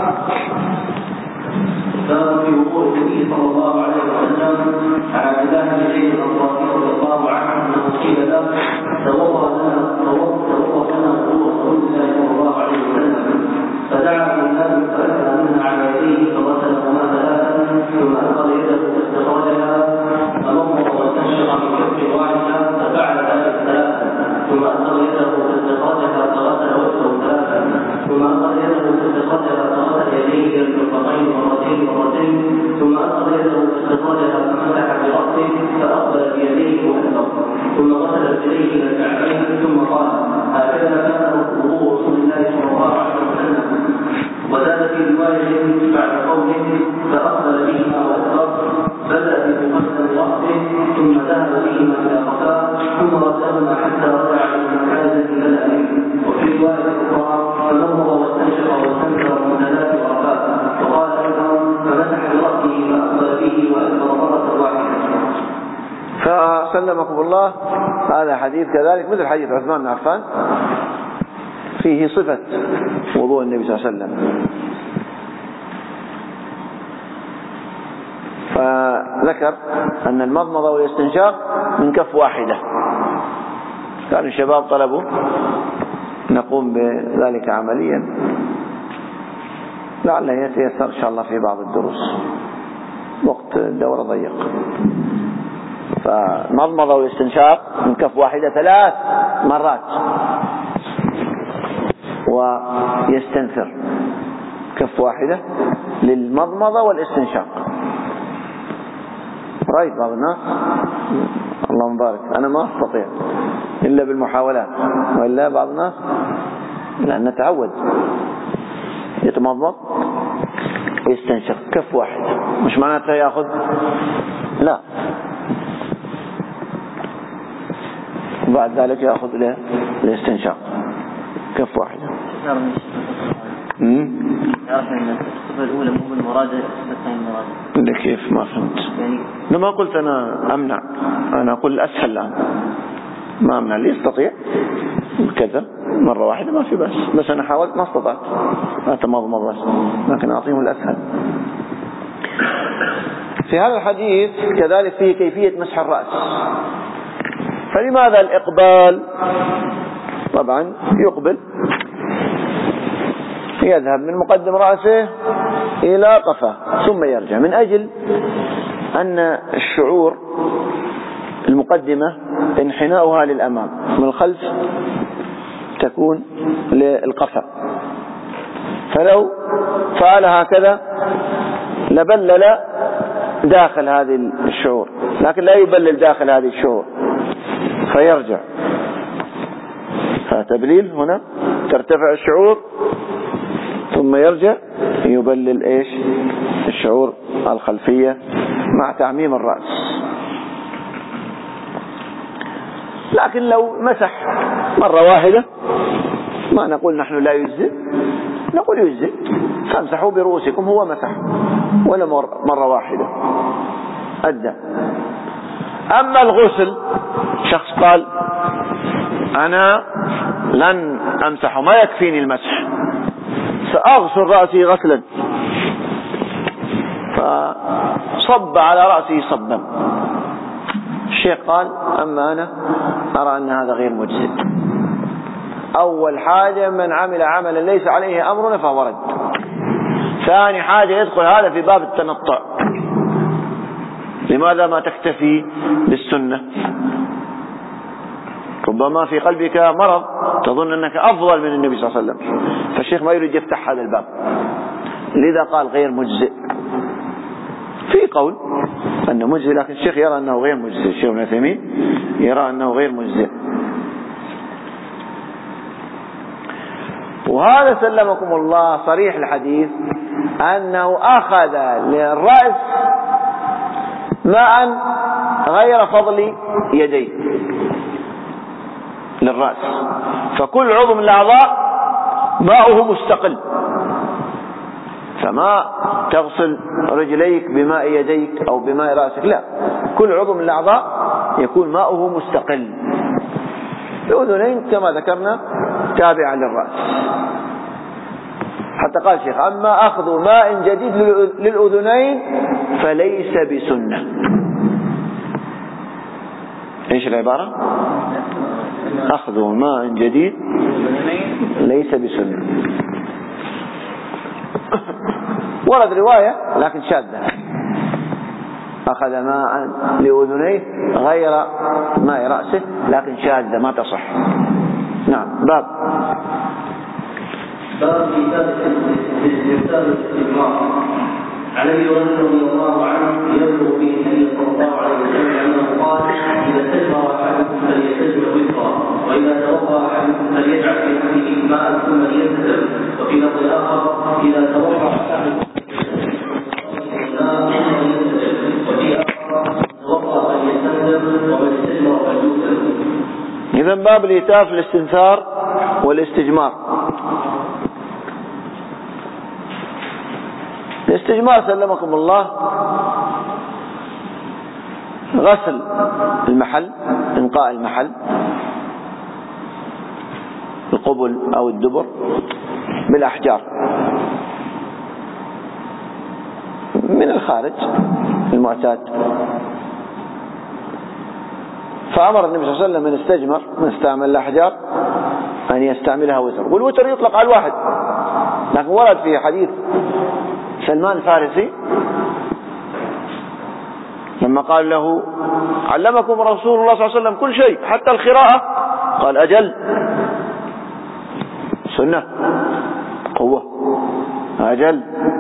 باب في وقوع النبي صلى الله عليه وسلم على عبد الله بن زيد الانصاري رضي الله عنه انه قيل له توضا لنا توضا لنا وضوء رسول الله صلى الله عليه وسلم، فدعا الناس فاكل منها على يديه فغسلهما ثلاثا ثم اخذ يده فاستخرجها فمضمض واستنشق من كف واحده ففعل ذلك ثلاثا ثم اخذ يده فاستخرجها فغسل وجهه ثلاثا ثم اخذ يده فاستخرجها فغسل يديه الى المرفقين مرتين مرتين ثم اخذ يده فاستخرجها فمسح براسه فاقبل بيديه وادبر ثم غسل رجليه الى الكعبين ثم قال هكذا كان وضوء رسول الله صلى الله عليه وسلم. وزاد في روايه بعد قوله فاقبل بهما وادبر بدا بمقدم راسه ثم ذهب بهما الى قفاه ثم ردهما حتى رجع الى مكانه بدأه. وفي روايه اخرى فنظر واستنشق واستنكر من ثلاث ركعات وقال ايضا فمسح براسه فاقبل به وادبر مره واحده. فسلمكم الله. هذا حديث كذلك مثل حديث عثمان بن عفان فيه صفة وضوء النبي صلى الله عليه وسلم. فذكر أن المضمضة والاستنشاق من كف واحدة. كان الشباب طلبوا نقوم بذلك عمليا، لعله يتيسر إن شاء الله في بعض الدروس، وقت الدورة ضيق. فمضمضة والاستنشاق من كف واحدة ثلاث مرات، ويستنثر كف واحدة للمضمضة والاستنشاق. رأيت بعض الناس اللهم بارك أنا ما أستطيع إلا بالمحاولات، وإلا بعض الناس لأن نتعود يتمضمض ويستنشق كف واحدة، مش معناته يأخذ، لا، بعد ذلك يأخذ له الاستنشاق كف واحدة. امم يعرف ان الصفة الأولى مو بالمراد، الصفة الثانية المراد. كيف؟ ما فهمت. يعني لما قلت أنا أمنع، أنا أقول أسهل الآن، ما أمنع، اللي يستطيع كذا مرة واحدة ما في بس، بس أنا حاولت ما استطعت، أتمضمض بس، لكن أعطيهم الأسهل. في هذا الحديث كذلك فيه كيفية مسح الرأس. فلماذا الإقبال؟ طبعا يقبل يذهب من مقدم رأسه إلى قفاه ثم يرجع، من أجل أن الشعور المقدمة انحناؤها للأمام، من الخلف تكون للقفا. فلو فعل هكذا لبلل داخل هذه الشعور، لكن لا يبلل داخل هذه الشعور فيرجع. فتبليل هنا ترتفع الشعور ثم يرجع يبلل إيش الشعور الخلفية مع تعميم الرأس. لكن لو مسح مرة واحدة ما نقول نحن لا يجزئ، نقول يجزئ، فامسحوا برؤوسكم، هو مسح ولا مرة واحدة أدى. أما الغسل، شخص قال أنا لن أمسح ما يكفيني المسح، سأغسل رأسي غسلا، فصب على رأسي صبا. الشيخ قال أما أنا أرى أن هذا غير مجزئ. أول حاجة من عمل عملا ليس عليه أمرنا فهو رد. ثاني حاجة يدخل هذا في باب التنطع. لماذا ما تكتفي بالسنة؟ ربما في قلبك مرض تظن أنك أفضل من النبي صلى الله عليه وسلم، فالشيخ ما يريد يفتح هذا الباب، لذا قال غير مجزئ. في قول أنه مجزئ، لكن الشيخ يرى أنه غير مجزئ، الشيخ ابن عثيمين يرى أنه غير مجزئ. وهذا سلمكم الله صريح الحديث أنه أخذ للرأس ماء غير فضل يديه للرأس، فكل عضو من الأعضاء ماؤه مستقل، فما تغسل رجليك بماء يديك أو بماء رأسك، لا، كل عضو من الأعضاء يكون ماؤه مستقل. الأذنين كما ذكرنا تابعة للرأس. حتى قال الشيخ أما أخذ ماء جديد للأذنين فليس بسنة. إيش العبارة؟ أخذ ماء جديد ليس بسنة. ورد رواية لكن شاذة، أخذ ماء لأذنيه غير ماء رأسه، لكن شاذة ما تصح. نعم. باب باب إزالة الاستجمار. عن ابي هريره رضي الله عنه يذكر به النبي صلى الله عليه وسلم انه قال اذا استجمر احدكم فليستجمر وترا، واذا توضا احدكم فليجعل في فمه ماء ثم ليغتسل، وفي لفظ اخر اذا توضا احدكم وفي اخر توضا فليستنزل ومن استجمر فليغتسل. إذا باب الإيتاف الاستنثار والاستجمار. الاستجمار سلمكم الله غسل المحل، انقاء المحل، القبل أو الدبر بالأحجار من الخارج المعتاد. فأمر النبي صلى الله عليه وسلم من استجمر من استعمل الأحجار أن يستعملها وتر، والوتر يطلق على الواحد، لكن ورد في حديث سلمان الفارسي لما قال له علمكم رسول الله صلى الله عليه وسلم كل شيء حتى القراءة، قال أجل، سنة، قوة، أجل.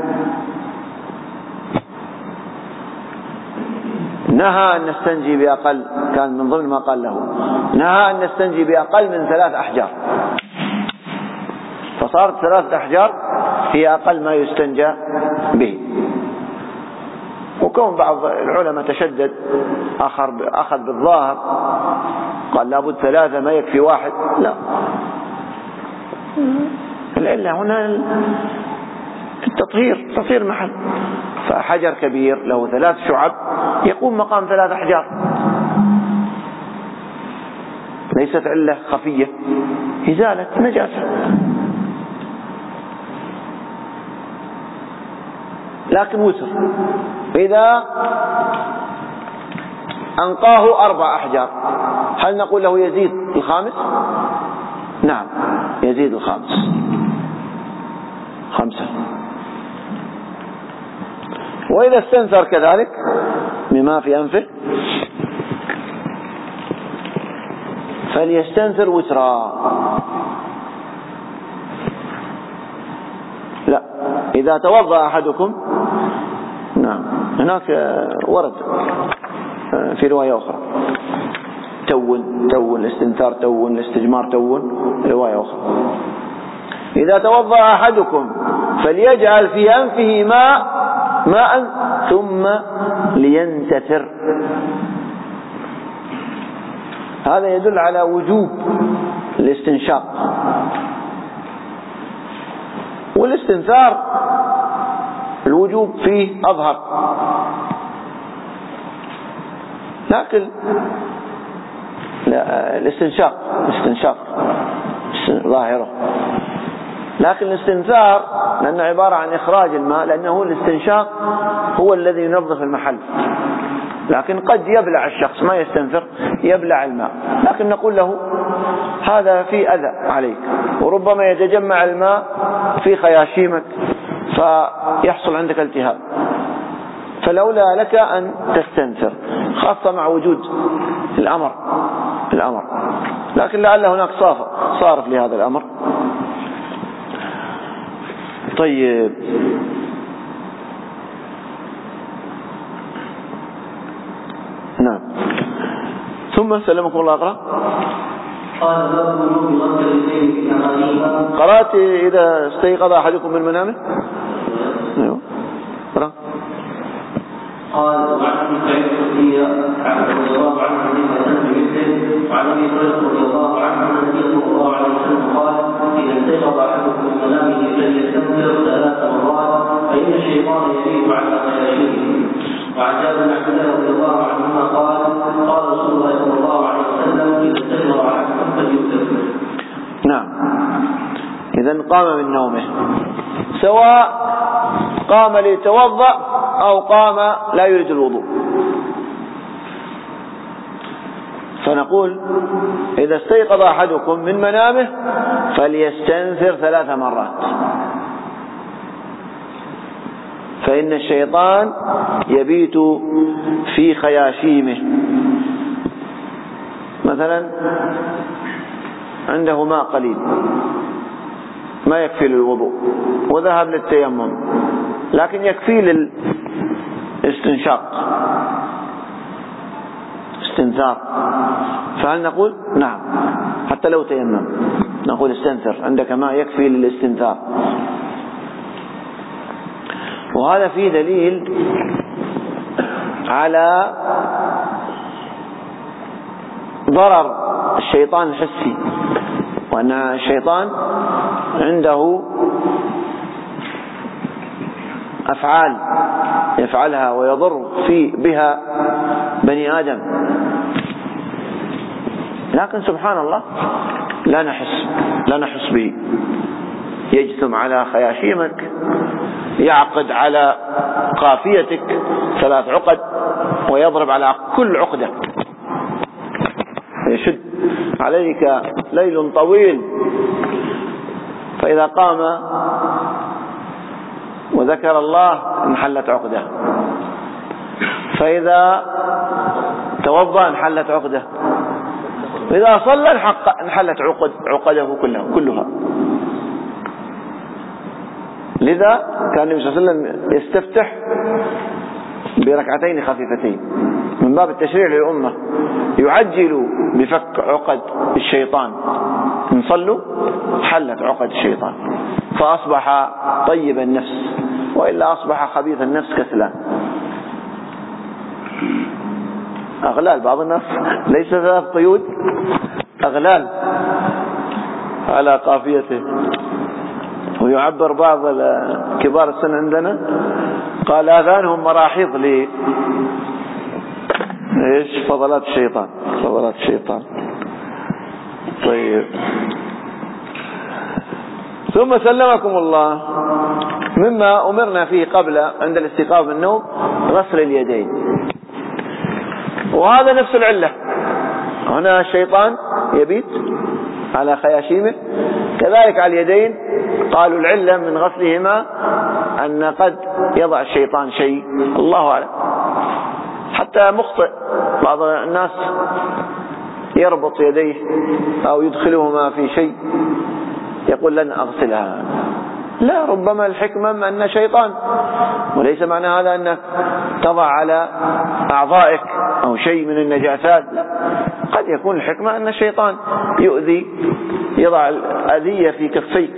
نهى أن نستنجي بأقل، كان من ضمن ما قال له نهى أن نستنجي بأقل من ثلاث أحجار، فصارت ثلاث أحجار هي أقل ما يستنجى به. وكون بعض العلماء تشدد أخذ بالظاهر قال لابد ثلاثة ما يكفي واحد، لا، العلة هنا التطهير، تطهير محل، فحجر كبير له ثلاث شعب يقوم مقام ثلاث أحجار، ليست علة خفية، إزالة نجاسة. لكن وتر إذا أنقاه أربع أحجار هل نقول له يزيد الخامس؟ نعم يزيد الخامس، خمسة. وإذا استنثر كذلك بما في أنفه فليستنثر وترا. لا، إذا توضأ أحدكم، نعم هناك ورد في رواية أخرى تو تون تون، الاستنثار تون، الاستجمار تون، رواية أخرى. إذا توضأ أحدكم فليجعل في أنفه ماء ماء ثم لينتثر. هذا يدل على وجوب الاستنشاق. والاستنثار الوجوب فيه أظهر، لكن لا الاستنشاق الاستنشاق ظاهره، لكن الاستنثار لأنه عبارة عن إخراج الماء، لأنه الاستنشاق هو الذي ينظف المحل، لكن قد يبلع الشخص ما يستنثر، يبلع الماء، لكن نقول له هذا في أذى عليك، وربما يتجمع الماء في خياشيمك فيحصل عندك التهاب، فلولا لك أن تستنثر، خاصة مع وجود الأمر الأمر لكن لعل هناك صارف لهذا الأمر. طيب، نعم. ثم سلمكم الله. أقرأ. قرأت إذا استيقظ أحدكم من منامه. أيوه. قرأ. قال وعن ابي سعيد الخدري رضي الله عنه عن مسلم وعن ابي هريره رضي الله عنه ان النبي صلى الله عليه وسلم قال اذا استيقظ احدكم من منامه فليستنثر ثلاث مرات فان الشيطان يبيت على خياشيمه. وعن جابر بن عبد الله رضي الله عنهما قال قال رسول الله صلى الله عليه وسلم اذا استيقظ احدكم فليستنثر. نعم. اذا قام من نومه، سواء قام ليتوضأ أو قام لا يريد الوضوء، فنقول إذا استيقظ أحدكم من منامه فليستنثر ثلاث مرات، فإن الشيطان يبيت في خياشيمه. مثلا عنده ماء قليل ما يكفي للوضوء وذهب للتيمم، لكن يكفي للاستنشاق استنثار، فهل نقول نعم حتى لو تيمم نقول استنثر، عندك ماء يكفي للاستنثار. وهذا فيه دليل على ضرر الشيطان الحسي، وأن الشيطان عنده أفعال يفعلها ويضر في بها بني آدم، لكن سبحان الله لا نحس لا نحس به. يجثم على خياشيمك، يعقد على قافيتك ثلاث عقد ويضرب على كل عقدة، يشد عليك ليل طويل، فإذا قام وذكر الله انحلت عقده، فإذا توضأ انحلت عقده، وإذا صلى انحلت عقد عقده كلها كلها. لذا كان النبي صلى الله عليه وسلم يستفتح بركعتين خفيفتين من باب التشريع للأمة، يعجل بفك عقد الشيطان، إن صلوا حلت عقد الشيطان فأصبح طيب النفس، وإلا أصبح خبيث النفس كسلان. أغلال بعض الناس ليس ثلاث قيود، أغلال على قافيته. ويعبر بعض كبار السن عندنا قال آذانهم مراحيض لي ايش فضلات الشيطان فضلات الشيطان. طيب، ثم سلمكم الله مما أمرنا فيه قبل عند الاستيقاظ من النوم غسل اليدين، وهذا نفس العلة. هنا الشيطان يبيت على خياشيمه، كذلك على اليدين. قالوا العلة من غسلهما أن قد يضع الشيطان شيء، الله أعلم، حتى مخطئ بعض الناس يربط يديه أو يدخلهما في شيء يقول لن أغسلها، لا، ربما الحكمة أن شيطان، وليس معنى هذا أنك تضع على أعضائك أو شيء من النجاسات، لا، قد يكون الحكمة أن الشيطان يؤذي، يضع الأذية في كفيك.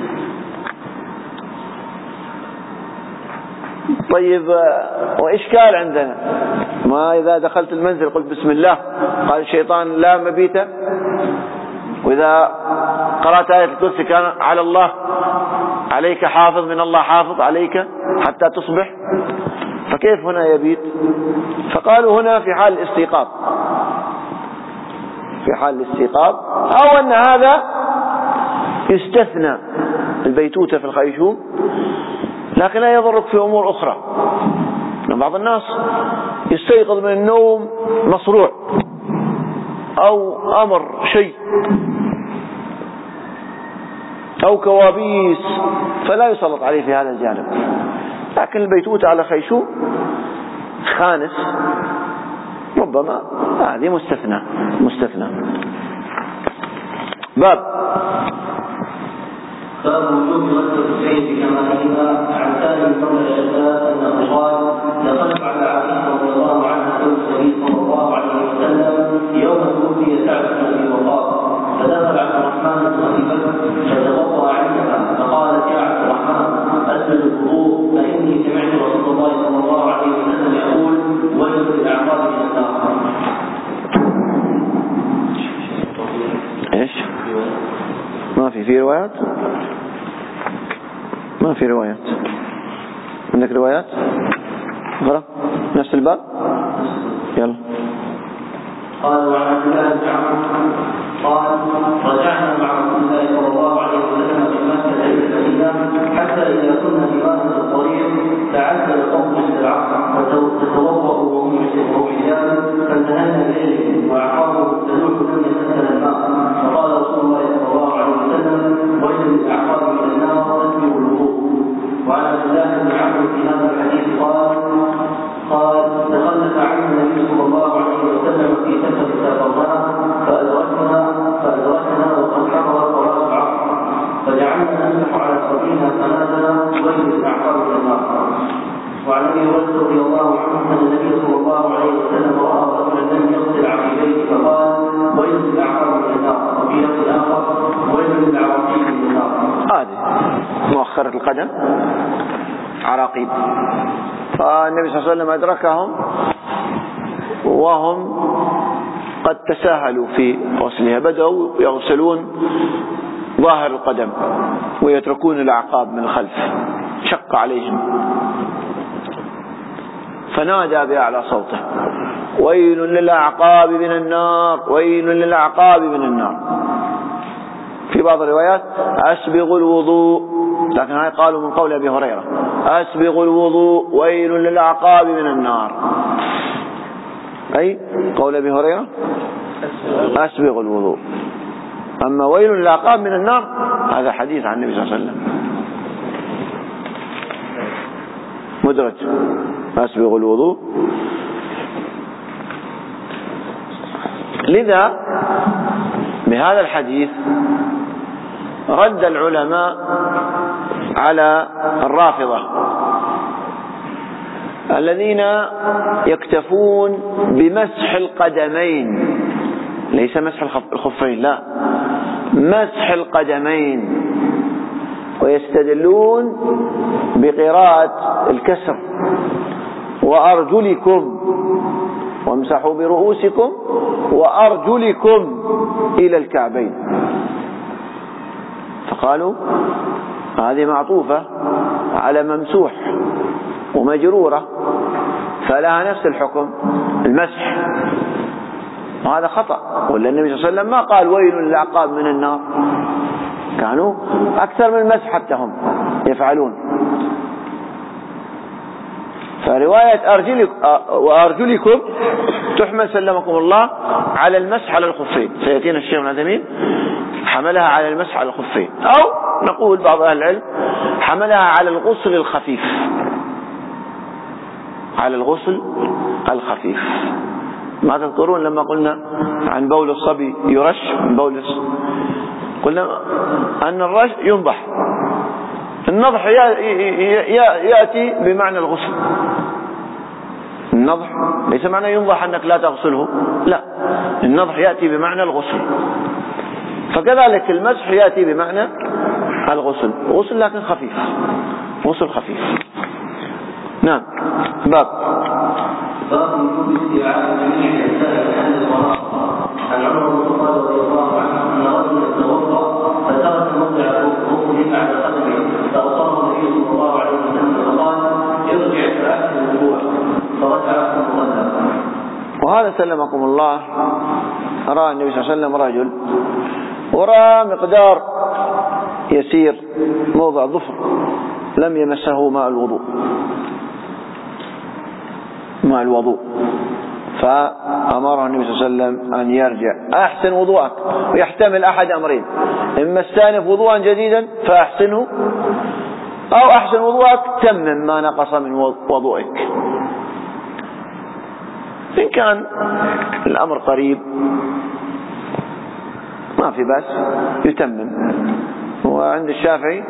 طيب، وإشكال عندنا، ما إذا دخلت المنزل قلت بسم الله قال الشيطان لا مبيت، وإذا قرأت آية الكرسي كان على الله عليك حافظ، من الله حافظ عليك حتى تصبح، فكيف هنا يبيت؟ فقالوا هنا في حال الاستيقاظ، في حال الاستيقاظ، أو أن هذا يستثنى البيتوتة في الخيشوم، لكن لا يضرك في أمور أخرى. بعض الناس يستيقظ من النوم مصروع أو أمر شيء أو كوابيس، فلا يسلط عليه في هذا الجانب، لكن البيتوتة على خيشوم خانس ربما هذه مستثنى مستثنى. باب باب وجوب غسل السيف كما فيها عن سالم مولى الشداد انه قال دخلت على عائشه رضي الله عنها زوج النبي صلى الله عليه وسلم يوم توفي سعد بن ابي وقاص، فدخل عبد الرحمن بن ابي بكر فتوضا عندها فقالت يا عبد الرحمن اسبل الوضوء فاني سمعت رسول الله صلى الله عليه وسلم يقول ويل للاعقاب من النار. ايش؟ ما في في روايات؟ ما في روايات. عندك روايات؟ غلط نفس الباب. يلا. قال وعن عبد الله بن عمرو قال رجعنا مع رسول الله صلى الله عليه وسلم من مكة إلى المدينة حتى إذا كنا في مائة الطريق تعدل القوم عند العصر فتوضأوا وهم رجال فانتهينا إليه وأعقابه تلوح لم يتسل الماء، فقال رسول الله صلى الله عليه وسلم ويل للأعقاب من النار تسبغ الوضوء. وعن عبد الله بن عمرو في هذا الحديث قال قال تخلف عنه النبي صلى الله عليه وسلم في سفر سافرناه فأدركنا فأدركنا وقد حضر صلاة العصر فجعلنا نمسح على صدرنا فنادى ويل للأعقاب من النار. وعن ابي هريره رضي الله عنه ان النبي صلى الله عليه وسلم راى رجلا لم يغسل عقبيه فقال ويل للاعقاب من النار، وفي لفظ اخر ويل للعراقيب من النار. هذه مؤخرة القدم عراقيب. فالنبي صلى الله عليه وسلم أدركهم وهم قد تساهلوا في غسلها، بدأوا يغسلون ظاهر القدم ويتركون الأعقاب من الخلف، شق عليهم فنادى بأعلى صوته ويل للأعقاب من النار، ويل للأعقاب من النار. في بعض الروايات أسبغ الوضوء، لكن هاي قالوا من قول أبي هريرة أسبغ الوضوء ويل للأعقاب من النار، أي قول أبي هريرة أسبغ الوضوء. أما ويل للأعقاب من النار هذا حديث عن النبي صلى الله عليه وسلم مدرج، أسبغ الوضوء. لذا بهذا الحديث رد العلماء على الرافضة الذين يكتفون بمسح القدمين، ليس مسح الخفين، لا، مسح القدمين، ويستدلون بقراءة الكسر وأرجلكم وامسحوا برؤوسكم وأرجلكم إلى الكعبين، فقالوا هذه معطوفة على ممسوح ومجرورة فلها نفس الحكم المسح، وهذا خطأ. ولا النبي صلى الله عليه وسلم ما قال ويل للأعقاب من النار، كانوا أكثر من المسح حتى هم يفعلون. فرواية أرجلك وأرجلكم تحمل سلمكم الله على المسح على الخفين، سيأتينا الشيخ ابن عثيمين حملها على المسح على الخفين، أو نقول بعض أهل العلم حملها على الغسل الخفيف، على الغسل الخفيف. ما تذكرون لما قلنا عن بول الصبي يرش من بول الصبي، قلنا أن الرش ينضح النضح يأتي بمعنى الغسل. النضح ليس معنى ينضح أنك لا تغسله، لا، النضح يأتي بمعنى الغسل. فكذلك المسح يأتي بمعنى الغسل، غسل لكن خفيف، غسل خفيف. نعم. باب باب وجوب استيعاب جميع اجزاء محل الوضوء. عن عمر بن الخطاب رضي الله عنه ان رجلا توضا فترك موضع وضوءه بعد قدمه فاوصاه النبي صلى الله عليه وسلم فقال ارجع فاحسن الوضوء، فرجع ثم صلى. وهذا سلمكم الله راى النبي صلى الله عليه وسلم رجل ورى مقدار يسير موضع ظفر لم يمسه ماء الوضوء ماء الوضوء فأمره النبي صلى الله عليه وسلم أن يرجع أحسن وضوءك، ويحتمل أحد أمرين: إما استأنف وضوءا جديدا فأحسنه، أو أحسن وضوءك تمم ما نقص من وضوءك. إن كان الأمر قريب ما في بأس يتمم. وعند الشافعي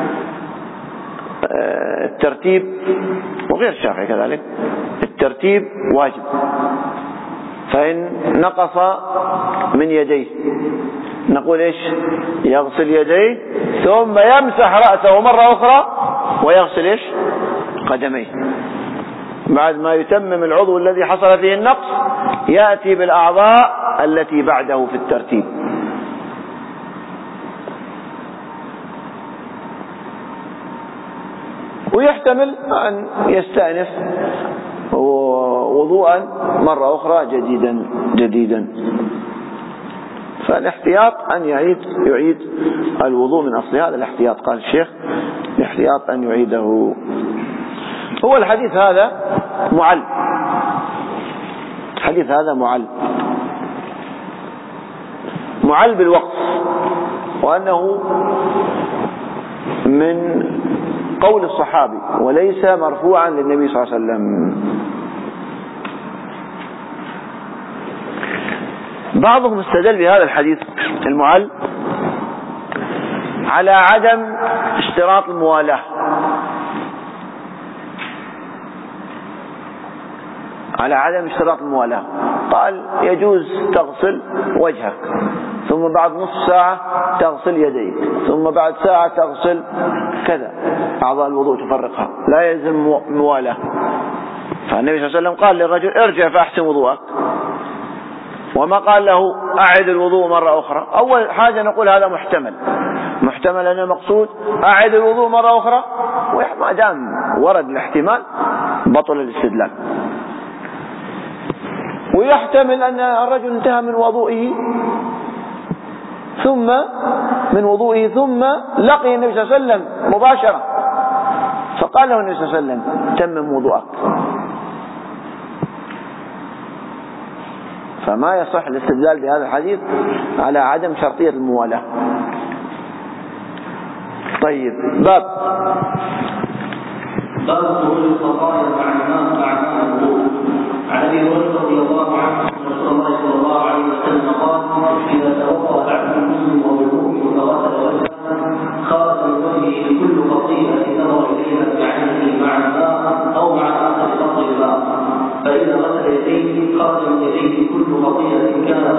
الترتيب، وغير الشافعي كذلك، الترتيب واجب. فإن نقص من يديه نقول إيش؟ يغسل يديه ثم يمسح رأسه مرة أخرى ويغسل إيش؟ قدميه. بعد ما يتمم العضو الذي حصل فيه النقص يأتي بالأعضاء التي بعده في الترتيب. ويحتمل أن يستأنف وضوءا مرة أخرى جديدا جديدا. فالاحتياط أن يعيد يعيد الوضوء من أصل. هذا الاحتياط، قال الشيخ الاحتياط أن يعيده. هو الحديث هذا معل، الحديث هذا معل معل بالوقف، وأنه من قول الصحابي وليس مرفوعا للنبي صلى الله عليه وسلم. بعضهم استدل بهذا الحديث المعل على عدم اشتراط الموالاة، على عدم اشتراط الموالاة. قال يجوز تغسل وجهك، ثم بعد نصف ساعة تغسل يديك، ثم بعد ساعة تغسل كذا، أعضاء الوضوء تفرقها، لا يلزم موالاة. فالنبي صلى الله عليه وسلم قال للرجل ارجع فأحسن وضوءك، وما قال له أعد الوضوء مرة أخرى. أول حاجة نقول هذا محتمل، محتمل أن المقصود أعد الوضوء مرة أخرى، وما دام ورد الاحتمال بطل الاستدلال. ويحتمل أن الرجل انتهى من وضوئه ثم من وضوئه ثم لقي النبي صلى الله عليه وسلم مباشرة، فقال له النبي صلى الله عليه وسلم تمم وضوءك. فما يصح الاستدلال بهذا الحديث على عدم شرطية الموالاة. طيب، باب باب خروج الخطايا مع الماء مع الوضوء. عن ابي هريره رضي الله عنه ان رسول الله صلى الله عليه وسلم قال: اذا توضا العبد المسلم وهو المؤمن فغسل وجهه خرج من وجهه كل خطيئه نظر اليها بعينه مع الماء او مع اخر قطر الماء، فاذا غسل يديه خرج من يديه كل خطيئه كانت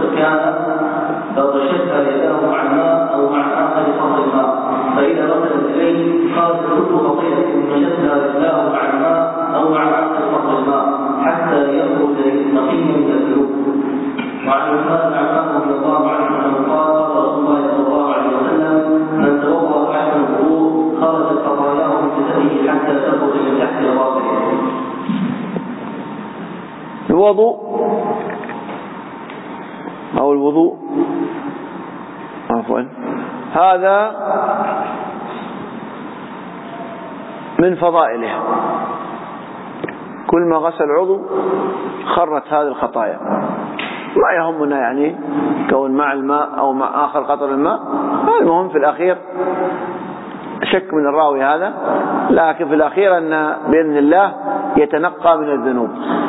فغشتها يداه مع الماء او مع اخر قطر الماء، فاذا غسل يديه خرج كل خطيئه فغشتها يداه مع الماء او مع اخر قطر الماء حتى يخرج نقيا من الذنوب. وعن عثمان بن عفان رضي الله عنه انه قال: رسول الله صلى الله عليه وسلم: من توضا بعد الوضوء خرجت خطاياه من جسده حتى تخرج من تحت راسه. الوضوء أو الوضوء عفوا هذا من فضائله، كل ما غسل عضو خرت هذه الخطايا. ما يهمنا يعني كون مع الماء أو مع آخر قطر الماء، المهم في الأخير شك من الراوي هذا، لكن في الأخير أن بإذن الله يتنقى من الذنوب،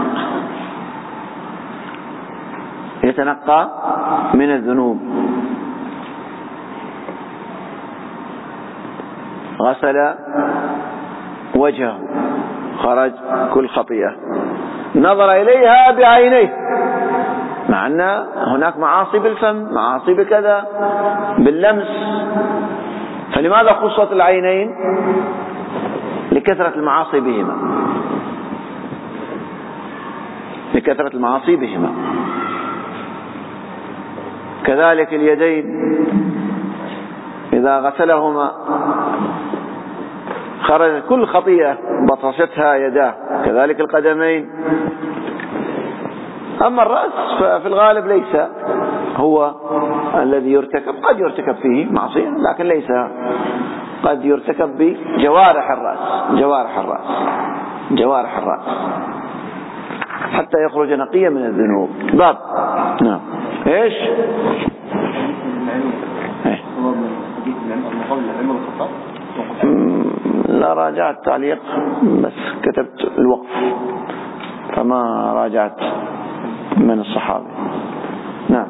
يتنقى من الذنوب. غسل وجهه خرج كل خطيئة، نظر إليها بعينيه، مع أن هناك معاصي بالفم، معاصي بكذا باللمس، فلماذا خصت العينين؟ لكثرة المعاصي بهما، لكثرة المعاصي بهما. كذلك اليدين إذا غسلهما خرجت كل خطيئة بطشتها يداه، كذلك القدمين. أما الرأس ففي الغالب ليس هو الذي يرتكب، قد يرتكب فيه معصية لكن ليس، قد يرتكب بجوارح الرأس، جوارح الرأس جوارح الرأس حتى يخرج نقيا من الذنوب. باب نعم ايش لا راجعت تعليق بس كتبت الوقف فما راجعت من الصحابة. نعم.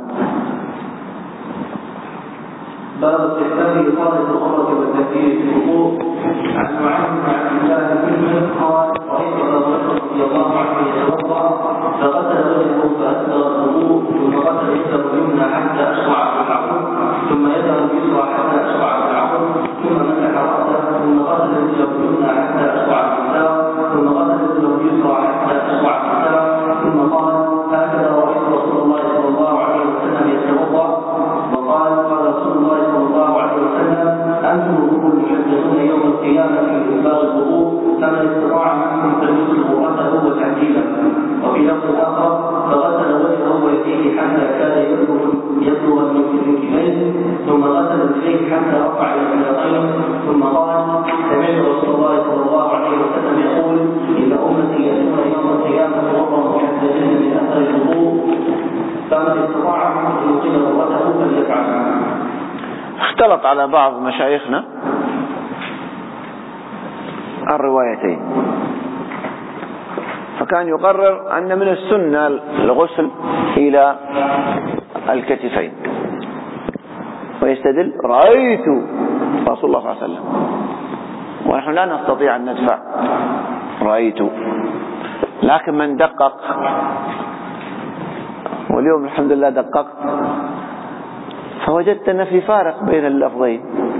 باب استحباب إقامة الخمرة والتكبير في الوضوء. عن معاذ بن عبد الله بن قال رأيت أبا بكر رضي الله عنه يتوضأ فغسل وجهه فأسبغ الوضوء ثم غسل يده اليمنى حتى أشرع في العظم ثم يده اليسرى حتى أشرع في العظم ثم مسح رأسه ثم غسل رجله اليمنى حتى أشرع في الساق ثم غسل رجله اليسرى حتى أشرع في الساق ثم قال هكذا رأيت رسول الله صلى الله عليه وسلم يتوضأ. وقال قال رسول الله صلى الله عليه وسلم أنتم الرسل المحدثون يوم القيامة في إسباغ الوضوء فمن استطاع منكم فليسبغ رأسه وتحديده. وفي لفظ آخر فغسل وجهه ويديه حتى كاد يبلغ يبلغ المنكبين ثم غسل رجليه حتى رفع الحلقين ثم قال سمعت رسول الله صلى الله عليه وسلم يقول إن أمتي يأتون يوم القيامة وهم محدثين من أثر الوضوء فمن استطاع منكم أن يقيم رأسه فليفعل. اختلط على بعض مشايخنا الروايتين، فكان يقرر أن من السنة الغسل إلى الكتفين ويستدل رأيت رسول الله صلى الله عليه وسلم، ونحن لا نستطيع أن ندفع رأيت. لكن من دقق، واليوم الحمد لله دققت، فوجدت أن في فارق بين اللفظين.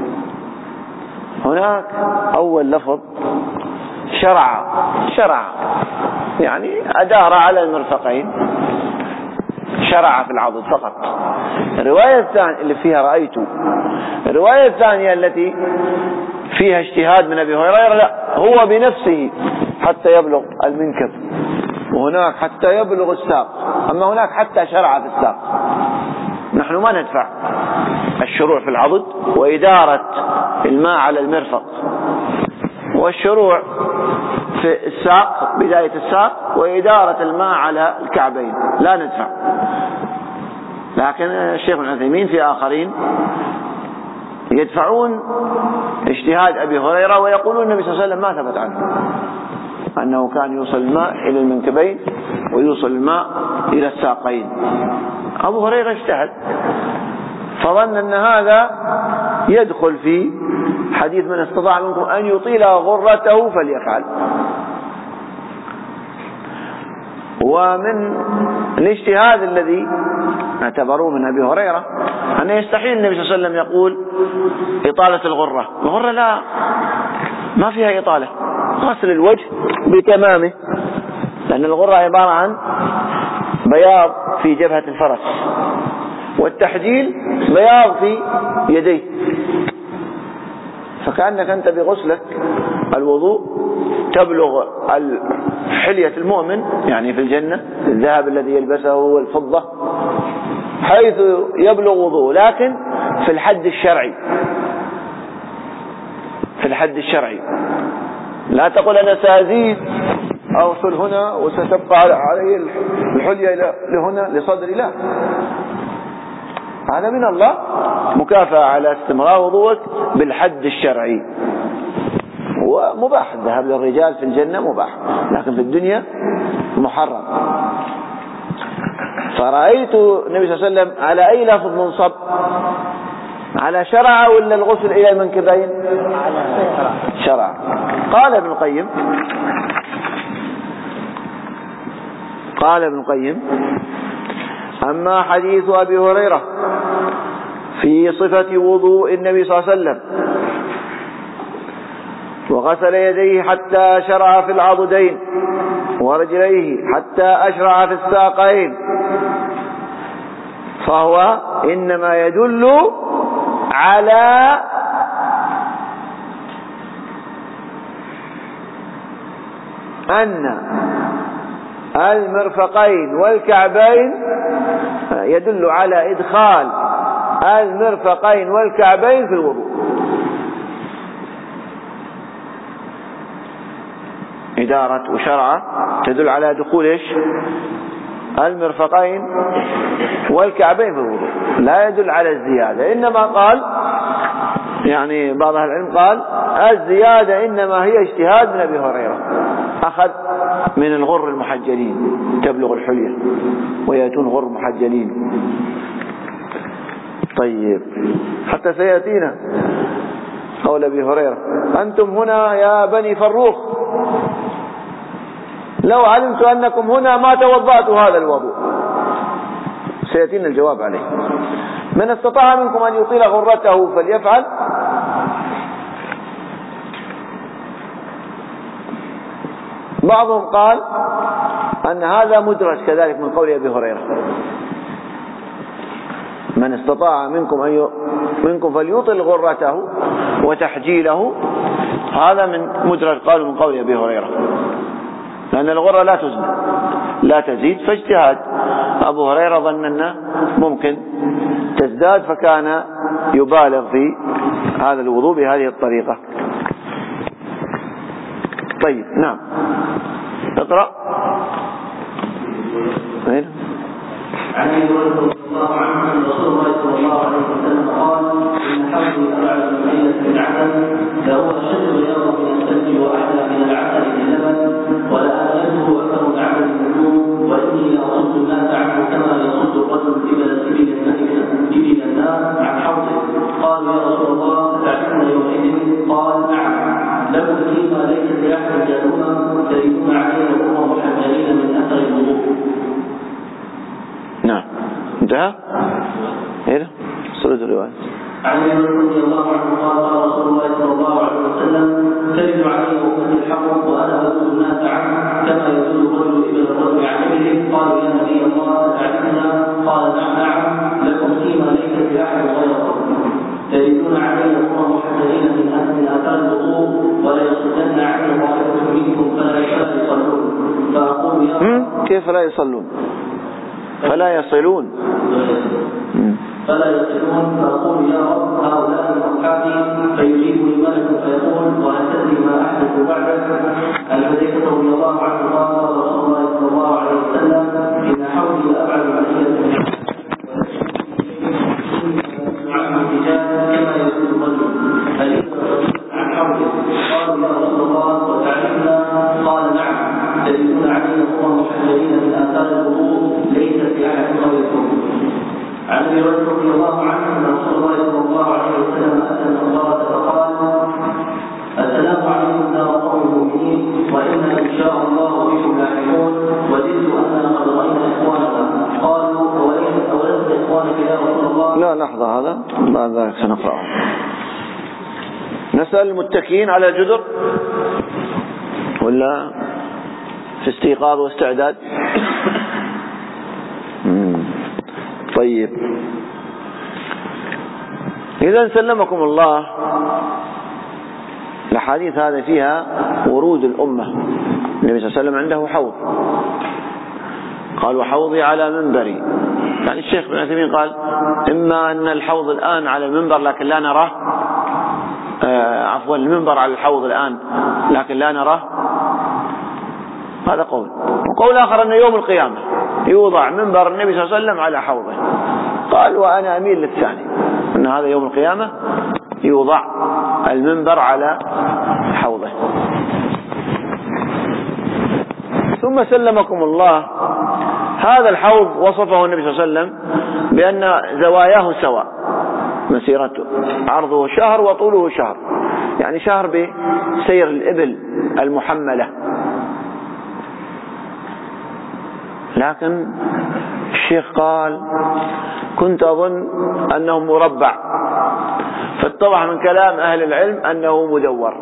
هناك أول لفظ شرع شرع يعني أدار على المرفقين، شرع في العضد فقط. الرواية الثانية اللي فيها رأيت، الرواية الثانية التي فيها اجتهاد من أبي هريرة لا، هو بنفسه حتى يبلغ المنكب، وهناك حتى يبلغ الساق، أما هناك حتى شرع في الساق. نحن ما ندفع الشروع في العضد وإدارة الماء على المرفق، والشروع في الساق بداية الساق وإدارة الماء على الكعبين لا ندفع. لكن الشيخ ابن عثيمين في آخرين يدفعون اجتهاد أبي هريرة ويقولون النبي صلى الله عليه وسلم ما ثبت عنه أنه كان يوصل الماء إلى المنكبين ويوصل الماء إلى الساقين. أبو هريرة اجتهد فظن أن هذا يدخل في حديث من استطاع منكم أن يطيل غرته فليفعل. ومن الاجتهاد الذي اعتبروه من أبي هريرة أن يستحيل النبي صلى الله عليه وسلم يقول إطالة الغرة. الغرة لا، ما فيها إطالة، غسل الوجه بتمامه، لأن الغرة عبارة عن بياض في جبهة الفرس، والتحجيل بياض في يديه. فكأنك أنت بغسلك الوضوء تبلغ حلية المؤمن يعني في الجنة، الذهب الذي يلبسه والفضة، حيث يبلغ وضوء، لكن في الحد الشرعي، في الحد الشرعي. لا تقول أنا سأزيد أوصل هنا وستبقى علي الحلية لهنا لصدري، لا، هذا من الله مكافأة على استمرار وضوءك بالحد الشرعي. ومباح الذهاب للرجال في الجنة مباح، لكن في الدنيا محرم. فرأيت النبي صلى الله عليه وسلم على أي لفظ منصب؟ على شرع ولا الغسل إلى المنكبين؟ شرع. قال ابن القيم قال ابن القيم أما حديث أبي هريرة في صفة وضوء النبي صلى الله عليه وسلم وغسل يديه حتى شرع في العضدين ورجليه حتى أشرع في الساقين فهو إنما يدل على أن المرفقين والكعبين يدل على إدخال المرفقين والكعبين في الوضوء. إدارة وشرعة تدل على دخول إيش؟ المرفقين والكعبين في الوضوء، لا يدل على الزيادة. إنما قال يعني بعض أهل العلم قال الزيادة إنما هي اجتهاد من أبي هريرة، أخذ من الغر المحجلين تبلغ الحلية ويأتون غر محجلين. طيب حتى سيأتينا قول أبي هريرة أنتم هنا يا بني فروخ لو علمت أنكم هنا ما توضأت هذا الوضوء. سيأتينا الجواب عليه. من استطاع منكم أن يطيل غرته فليفعل. بعضهم قال أن هذا مدرج كذلك من قول أبي هريرة من استطاع منكم أن ي... منكم فليطل غرته وتحجيله، هذا من مدرج قالوا من قول أبي هريرة، لأن الغرة لا تزن لا تزيد، فاجتهاد أبو هريرة ظن أنه ممكن تزداد فكان يبالغ في هذا الوضوء بهذه الطريقة. طيب نعم اقرأ. عن ابي هريره رضي الله عنه ان رسول الله صلى الله عليه وسلم قال ان حظي ابعد من ليله من عسل لهو اشد رياضا من الثلج واحلى من العسل باللبن ولا اشده اكثر من عمل النجوم واني لاصد الناس عنه كما يصد الرجل ابل الناس عن حوضه. قالوا يا رسول الله تعلمنا يومئذ؟ قال نعم لكم فيما ليس لاحد جالونا تريدون علينا وهم محملين من اثر الوضوء. نعم انتهى. ايه صلة الرواية. عن ابي رضي الله عنه قال قال رسول الله صلى الله عليه وسلم تجد علي امتي الحق وانا اسد الناس عنه كما يسد الرجل ابن الرجل عن ابنه. قالوا يا نبي الله تعلمنا؟ قال نعم نعم لكم فيما ليس لاحد غيركم تجدون علي وهم محملين من اثار الوضوء ولا يصدن عني طائفه منكم فلا يصلون. فاقول يا كيف لا يصلون؟ فلا يصلون فلا يصلون. فأقول يا رب هؤلاء أصحابي فيجيبني ملك فيقول وهل تدري ما أحدث بعدك؟ عن حذيفة رضي الله عنه قال رسول الله صلى الله عليه وسلم إن حولي أبعد ملية عن الرجال كما يقول الرجل فليس عن حولي. قالوا يا رسول الله وتعلمنا؟ قال نعم تجدون علينا وهم محملين من آثار الوضوء ليس في أحد غيركم. عن ابي هريره رضي الله عنه ان رسول الله صلى الله عليه وسلم اتى النصارى فقال السلام عليكم يا قوم المؤمنين وانا ان شاء الله بكم لاحقون وجدت اننا قد راينا اخواننا. قالوا اولست اخوانك يا رسول الله؟ لا لحظه هذا بعد ذلك سنقرأه. نسأل المتكئين على الجدر ولا في استيقاظ واستعداد؟ طيب إذا سلمكم الله. الحديث هذا فيها ورود الأمة. النبي صلى الله عليه وسلم عنده حوض، قال وحوضي على منبري. يعني الشيخ بن عثيمين قال إما أن الحوض الآن على المنبر لكن لا نراه، آه عفوا المنبر على الحوض الآن لكن لا نراه، هذا قول. وقول آخر أن يوم القيامة يوضع منبر النبي صلى الله عليه وسلم على حوضه. قال وأنا أميل للثاني، أن هذا يوم القيامة يوضع المنبر على حوضه. ثم سلمكم الله هذا الحوض وصفه النبي صلى الله عليه وسلم بأن زواياه سواء، مسيرته عرضه شهر وطوله شهر، يعني شهر بسير الإبل المحملة. لكن الشيخ قال كنت أظن أنه مربع، فاتضح من كلام أهل العلم أنه مدور.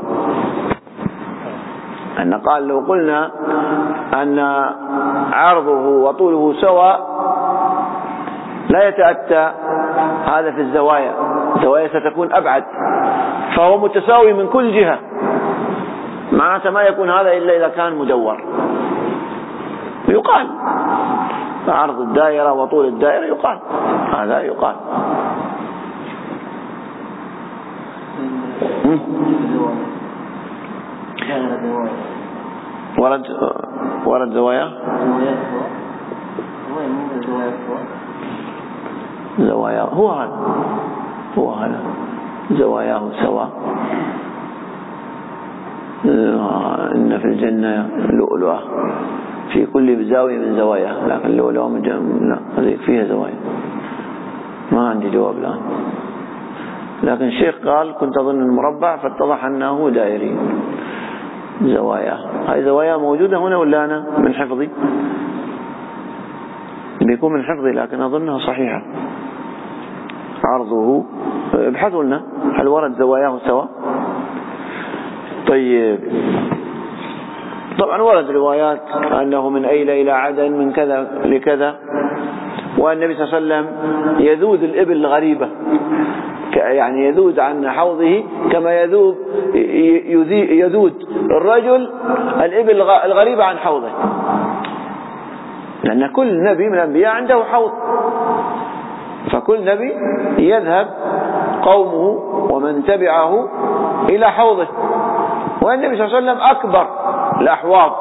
أن قال لو قلنا أن عرضه وطوله سواء لا يتأتى هذا في الزوايا، الزوايا ستكون أبعد، فهو متساوي من كل جهة، معناته ما يكون هذا إلا إذا كان مدور. يقال عرض الدائرة وطول الدائرة، يقال هذا يقال. ورد ورد زوايا زوايا هو هذا هو هذا زواياه سواء. إن في الجنة لؤلؤة في كل زاوية من زوايا، لكن لؤلؤة من لا هذه فيها زوايا. ما عندي جواب الآن، لكن الشيخ قال كنت أظن المربع، فاتضح أنه دائري زوايا. هاي زوايا موجودة هنا ولا أنا من حفظي؟ بيكون من حفظي، لكن أظنها صحيحة. عرضه ابحثوا لنا هل ورد زواياه سواء. طيب طبعا ورد روايات أنه من أيلة إلى عدن، من كذا لكذا، والنبي صلى الله عليه وسلم يذود الإبل الغريبة، يعني يذود عن حوضه كما يذود يذود الرجل الإبل الغريبة عن حوضه، لأن كل نبي من الأنبياء عنده حوض، فكل نبي يذهب قومه ومن تبعه إلى حوضه، والنبي صلى الله عليه وسلم أكبر الأحواض،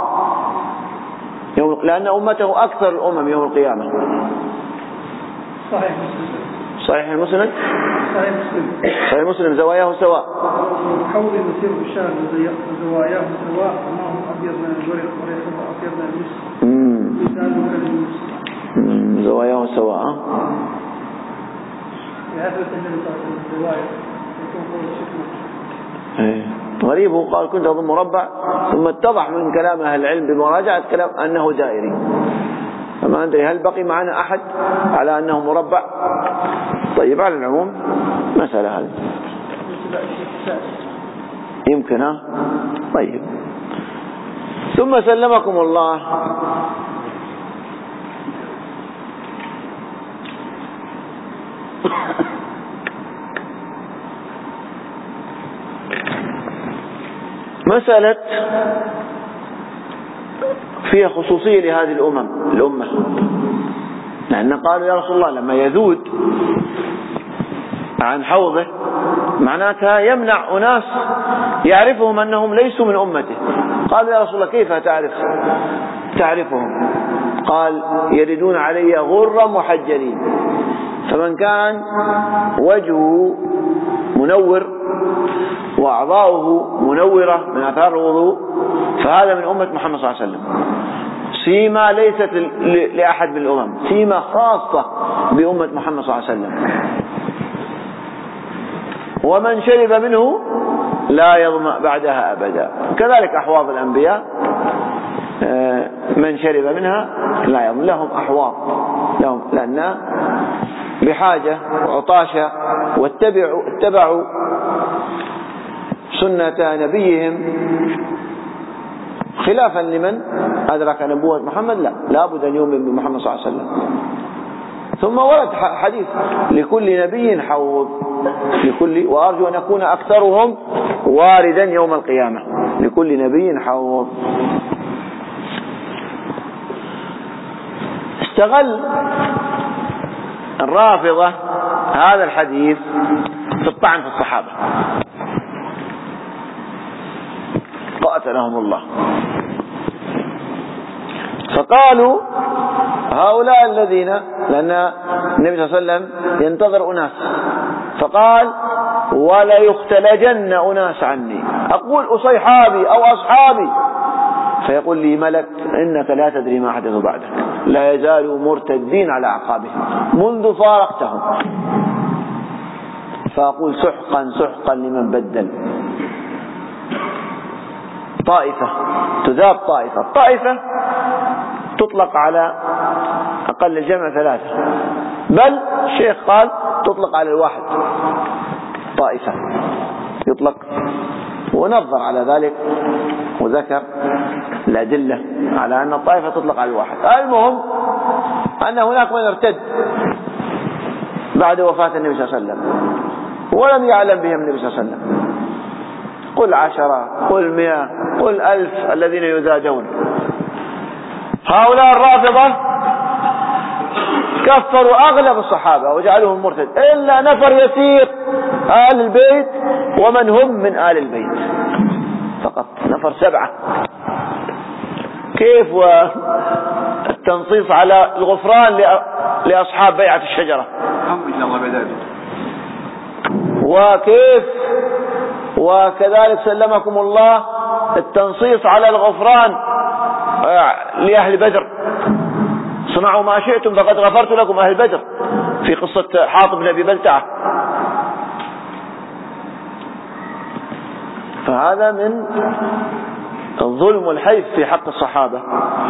لأن أمته أكثر الأمم يوم القيامة. صحيح صحيح المسلم صحيح مسلم صحيح مسلم زواياه سواء. حول يسير بالشهر زواياه سواء، ما هو أبيض من الورق وريحه أبيض من المسك، لسانه كالمسك، زواياه سواء. يعرف النبي صلى الله عليه وسلم زوايا يكون قول شكله. غريب، هو قال كنت أظن مربع، ثم اتضح من كلام أهل العلم بمراجعة كلام أنه دائري. فما أدري هل بقي معنا أحد على أنه مربع؟ طيب على العموم مسألة هذه يمكن. ها طيب. ثم سلمكم الله مسألة فيها خصوصية لهذه الأمم الأمة، لأن قالوا يا رسول الله لما يذود عن حوضه معناتها يمنع أناس يعرفهم أنهم ليسوا من أمته. قالوا يا رسول الله كيف تعرف تعرفهم؟ قال يردون علي غرا محجلين، فمن كان وجهه منور وأعضاؤه منورة من أثار الوضوء فهذا من أمة محمد صلى الله عليه وسلم. سيما ليست لأحد من الأمم، سيما خاصة بأمة محمد صلى الله عليه وسلم. ومن شرب منه لا يظمأ بعدها أبدا. كذلك أحواض الأنبياء من شرب منها لا يظمأ، لهم أحواض لهم، لأن بحاجة وعطاشة، واتبعوا اتبعوا سنة نبيهم خلافا لمن أدرك نبوة محمد لا لابد أن يؤمن بمحمد صلى الله عليه وسلم. ثم ورد حديث لكل نبي حوض، لكل، وأرجو أن يكون أكثرهم واردا يوم القيامة، لكل نبي حوض. استغل الرافضة هذا الحديث في الطعن في الصحابة، قاتلهم الله، فقالوا هؤلاء الذين، لأن النبي صلى الله عليه وسلم ينتظر أناس، فقال ولا يختلجن أناس عني، أقول أصحابي أو أصحابي، فيقول لي ملك إنك لا تدري ما حدث بعدك، لا يزالوا مرتدين على أعقابهم منذ فارقتهم. فأقول سحقا سحقا لمن بدل. طائفة تذاب طائفة، طائفة تطلق على أقل الجمع ثلاثة، بل الشيخ قال تطلق على الواحد طائفة يطلق، ونظر على ذلك وذكر الأدلة على أن الطائفة تطلق على الواحد. المهم أن هناك من ارتد بعد وفاة النبي صلى الله عليه وسلم ولم يعلم بهم النبي صلى الله عليه وسلم، قل عشرة قل مئة قل ألف الذين يزادون. هؤلاء الرافضة كفروا أغلب الصحابة وجعلهم مرتد إلا نفر يسير آل البيت ومن هم من آل البيت فقط، نفر سبعة. كيف والتنصيص على الغفران لأصحاب بيعة الشجرة، وكيف وكذلك سلمكم الله التنصيص على الغفران لأهل بدر، صنعوا ما شئتم فقد غفرت لكم أهل بدر في قصة حاطب بن أبي بلتعة. فهذا من الظلم والحيف في حق الصحابة.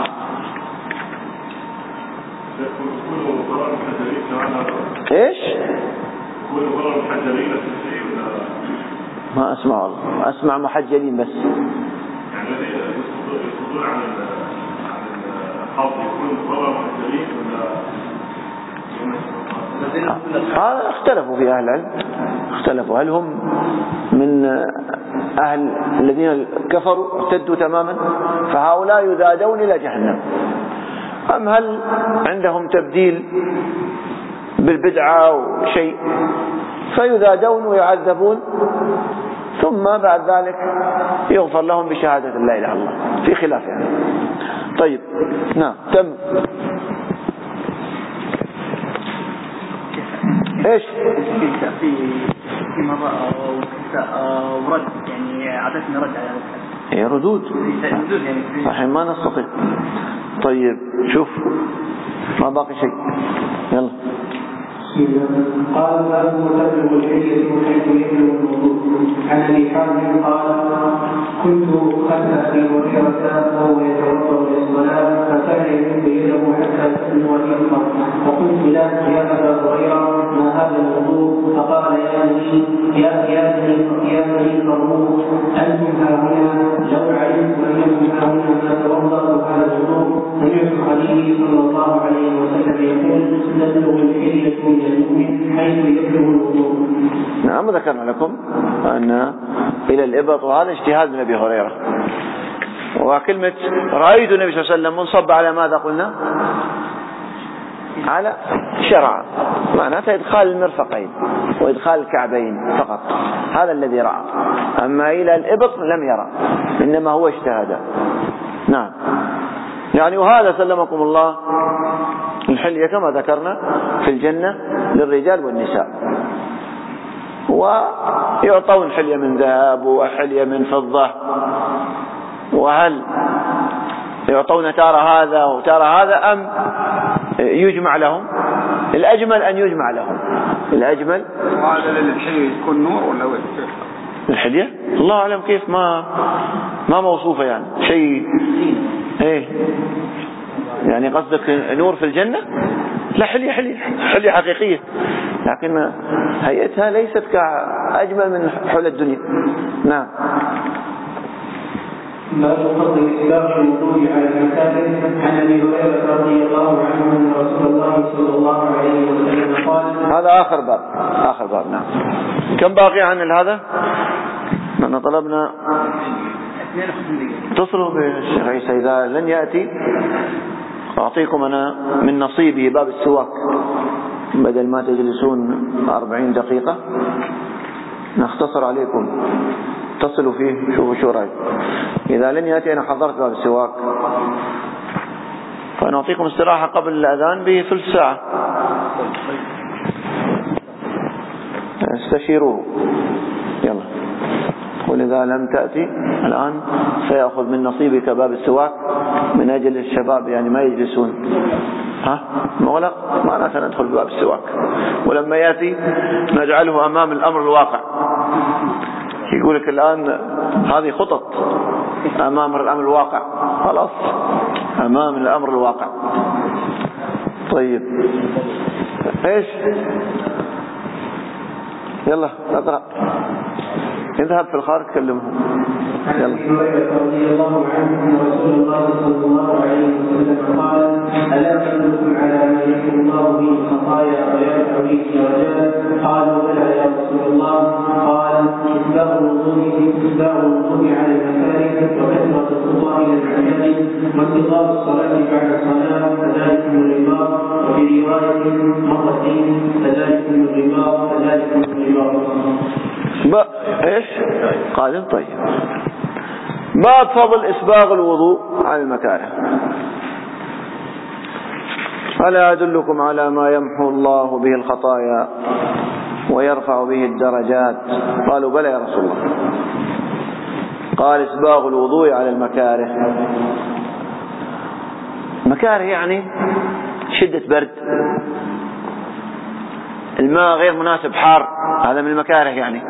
ايش ما اسمع والله، اسمع محجلين بس. هذا اختلفوا في أهل العلم، اختلفوا هل هم من أهل الذين كفروا ارتدوا تماما فهؤلاء يذادون إلى جهنم، أم هل عندهم تبديل بالبدعة أو شيء فيذادون ويعذبون ثم بعد ذلك يغفر لهم بشهادة لا إله إلا الله، في خلاف يعني. طيب نعم تم. ايش في في مرة ورد يعني عطتني رد على هذا هي ردود ردود يعني صحيح ما نستطيع. طيب شوف ما باقي شيء يلا. قال باب متبع الحجة حيث يبلغ الوضوء. عن ابي حازم قال كنت خلف ابي هريره وهو يتوضا للصلاه فكان يمد يده حتى تسلم ويفطر، فقلت له يا ابا هريره ما هذا الوضوء؟ فقال يا بني يا يا بني يا بني الفروق انتم هاهنا لو علمت انكم هاهنا ما توضأوا هذا الوضوء. سمعت خليلي صلى الله عليه وسلم يقول تبلغ الحجة من المؤمن حيث يبلغ الوضوء. نعم ذكرنا لكم أن إلى الإبط وهذا اجتهاد من أبي هريرة. وكلمة رأيت النبي صلى الله عليه وسلم منصب على ماذا قلنا؟ على شرع، معناته إدخال المرفقين وإدخال الكعبين فقط، هذا الذي رأى. أما إلى الإبط لم يرى، إنما هو اجتهاد. نعم يعني وهذا سلمكم الله الحلية كما ذكرنا في الجنة للرجال والنساء، ويعطون حلية من ذهب وحلية من فضة، وهل يعطون تارة هذا وتارة هذا أم يجمع لهم؟ الأجمل أن يجمع لهم، الأجمل. وهذا للحلية يكون نور ولا وين؟ الحلية الله أعلم كيف، ما ما موصوفة يعني شيء ايه يعني قصدك نور في الجنة؟ لا حلية حلية حلية حقيقية، لكن هيئتها ليست كأجمل من حول الدنيا. نعم. باب فضل إسباغ الوضوء على المساجد. عن ابي هريره رضي الله عنه ان رسول الله صلى الله عليه وسلم قال. هذا آخر باب، آخر باب. نعم. كم باقي عن هذا؟ أنا طلبنا اتصلوا بالشيخ عيسى إذا لن يأتي أعطيكم أنا من نصيبه باب السواك، بدل ما تجلسون أربعين دقيقة نختصر عليكم، اتصلوا فيه شوفوا شو رأيك. إذا لن يأتي أنا حضرت باب السواك فنعطيكم استراحة قبل الأذان بثلث ساعة، استشيروه. يلا. ولذا لم تأتي الآن سيأخذ من نصيبك باب السواك من أجل الشباب يعني ما يجلسون. ها مغلق ما سندخل باب السواك، ولما يأتي نجعله أمام الأمر الواقع. يقول لك الآن هذه خطط أمام الأمر الواقع، خلاص أمام الأمر الواقع. طيب إيش يلا اقرأ، اذهب في الخارج كلمهم. عن ابي هريره رضي الله عنه ان رسول الله صلى الله عليه وسلم قال: الا ادلكم على ما يحب الله به الخطايا ويرفع به الدرجات؟ قالوا بلى يا رسول الله. قال: اسباغ الوضوء اسباغ الوضوء على المكاره وكثره الخطى الى المساجد وانتظار الصلاه بعد الصلاه فذلكم الرباط، وفي روايه مرتين فذلكم الرباط فذلكم الرباط. باب ايش قال؟ طيب باب فضل اسباغ الوضوء على المكاره. ألا أدلكم على ما يمحو الله به الخطايا ويرفع به الدرجات؟ قالوا بلى يا رسول الله. قال: اسباغ الوضوء على المكاره. مكاره يعني شدة برد، الماء غير مناسب حار، هذا من المكاره يعني.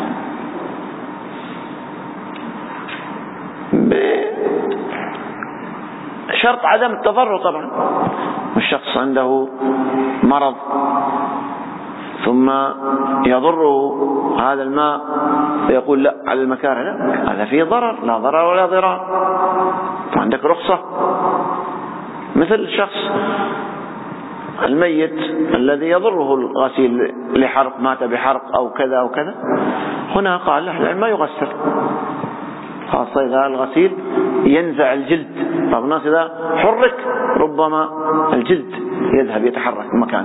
شرط عدم التضرر طبعا، والشخص عنده مرض ثم يضره هذا الماء فيقول لا على المكاره، لا هذا فيه ضرر، لا ضرر ولا ضرار، عندك رخصة. مثل الشخص الميت الذي يضره الغسيل لحرق، مات بحرق أو كذا أو كذا، هنا قال له ما يغسل، خاصة إذا الغسيل ينزع الجلد. بعض الناس إذا حرك ربما الجلد يذهب يتحرك مكانه.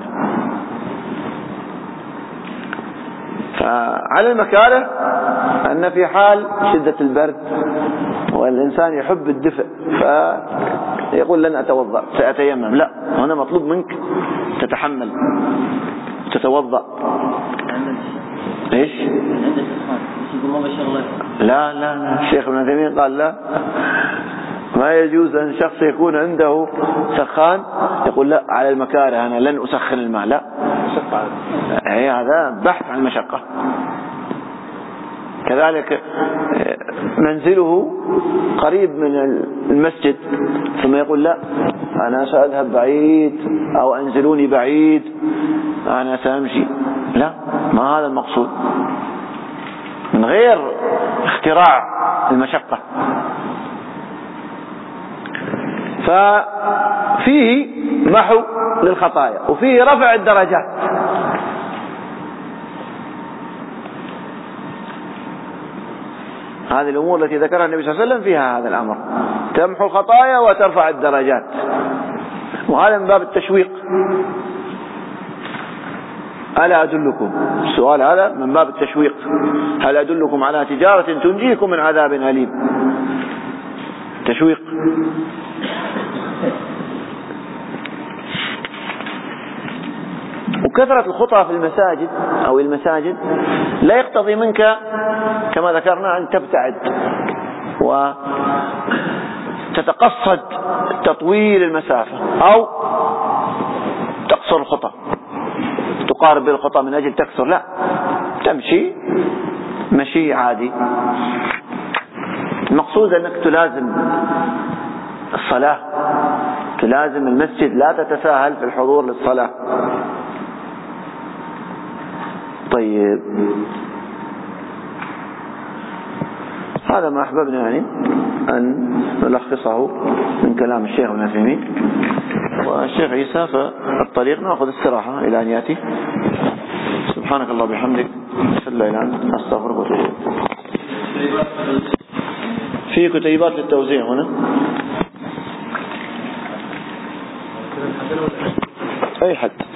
فعلى المكاره أن في حال شدة البرد والإنسان يحب الدفء فيقول لن أتوضأ سأتيمم، لا، هنا مطلوب منك تتحمل تتوضأ. ايش؟ لا لا لا الشيخ ابن عثيمين قال لا، ما يجوز أن شخص يكون عنده سخان يقول لا على المكاره أنا لن أسخن الماء، لا، هي هذا بحث عن المشقة. كذلك منزله قريب من المسجد ثم يقول لا أنا سأذهب بعيد أو أنزلوني بعيد أنا سأمشي، لا، ما هذا المقصود، من غير اختراع المشقة. ففيه محو للخطايا وفيه رفع الدرجات. هذه الأمور التي ذكرها النبي صلى الله عليه وسلم فيها هذا الأمر، تمحو الخطايا وترفع الدرجات، وهذا من باب التشويق. ألا أدلكم، السؤال هذا من باب التشويق، هل أدلكم على تجارة تنجيكم من عذاب أليم؟ تشويق. وكثرة الخطى في المساجد أو المساجد لا يقتضي منك كما ذكرنا أن تبتعد وتتقصد تطويل المسافة أو تقصر الخطى، تقارب بالخطى من أجل تكثر، لا، تمشي مشي عادي. المقصود أنك تلازم الصلاة، تلازم المسجد، لا تتساهل في الحضور للصلاة. طيب هذا ما أحببنا يعني أن نلخصه من كلام الشيخ ابن عثيمين. والشيخ عيسى فالطريق نأخذ استراحة إلى أن يأتي. سبحانك الله بحمدك أشهد أن لا إله إلا أنت أستغفرك وأتوب إليك. في كتيبات للتوزيع هنا، أي حد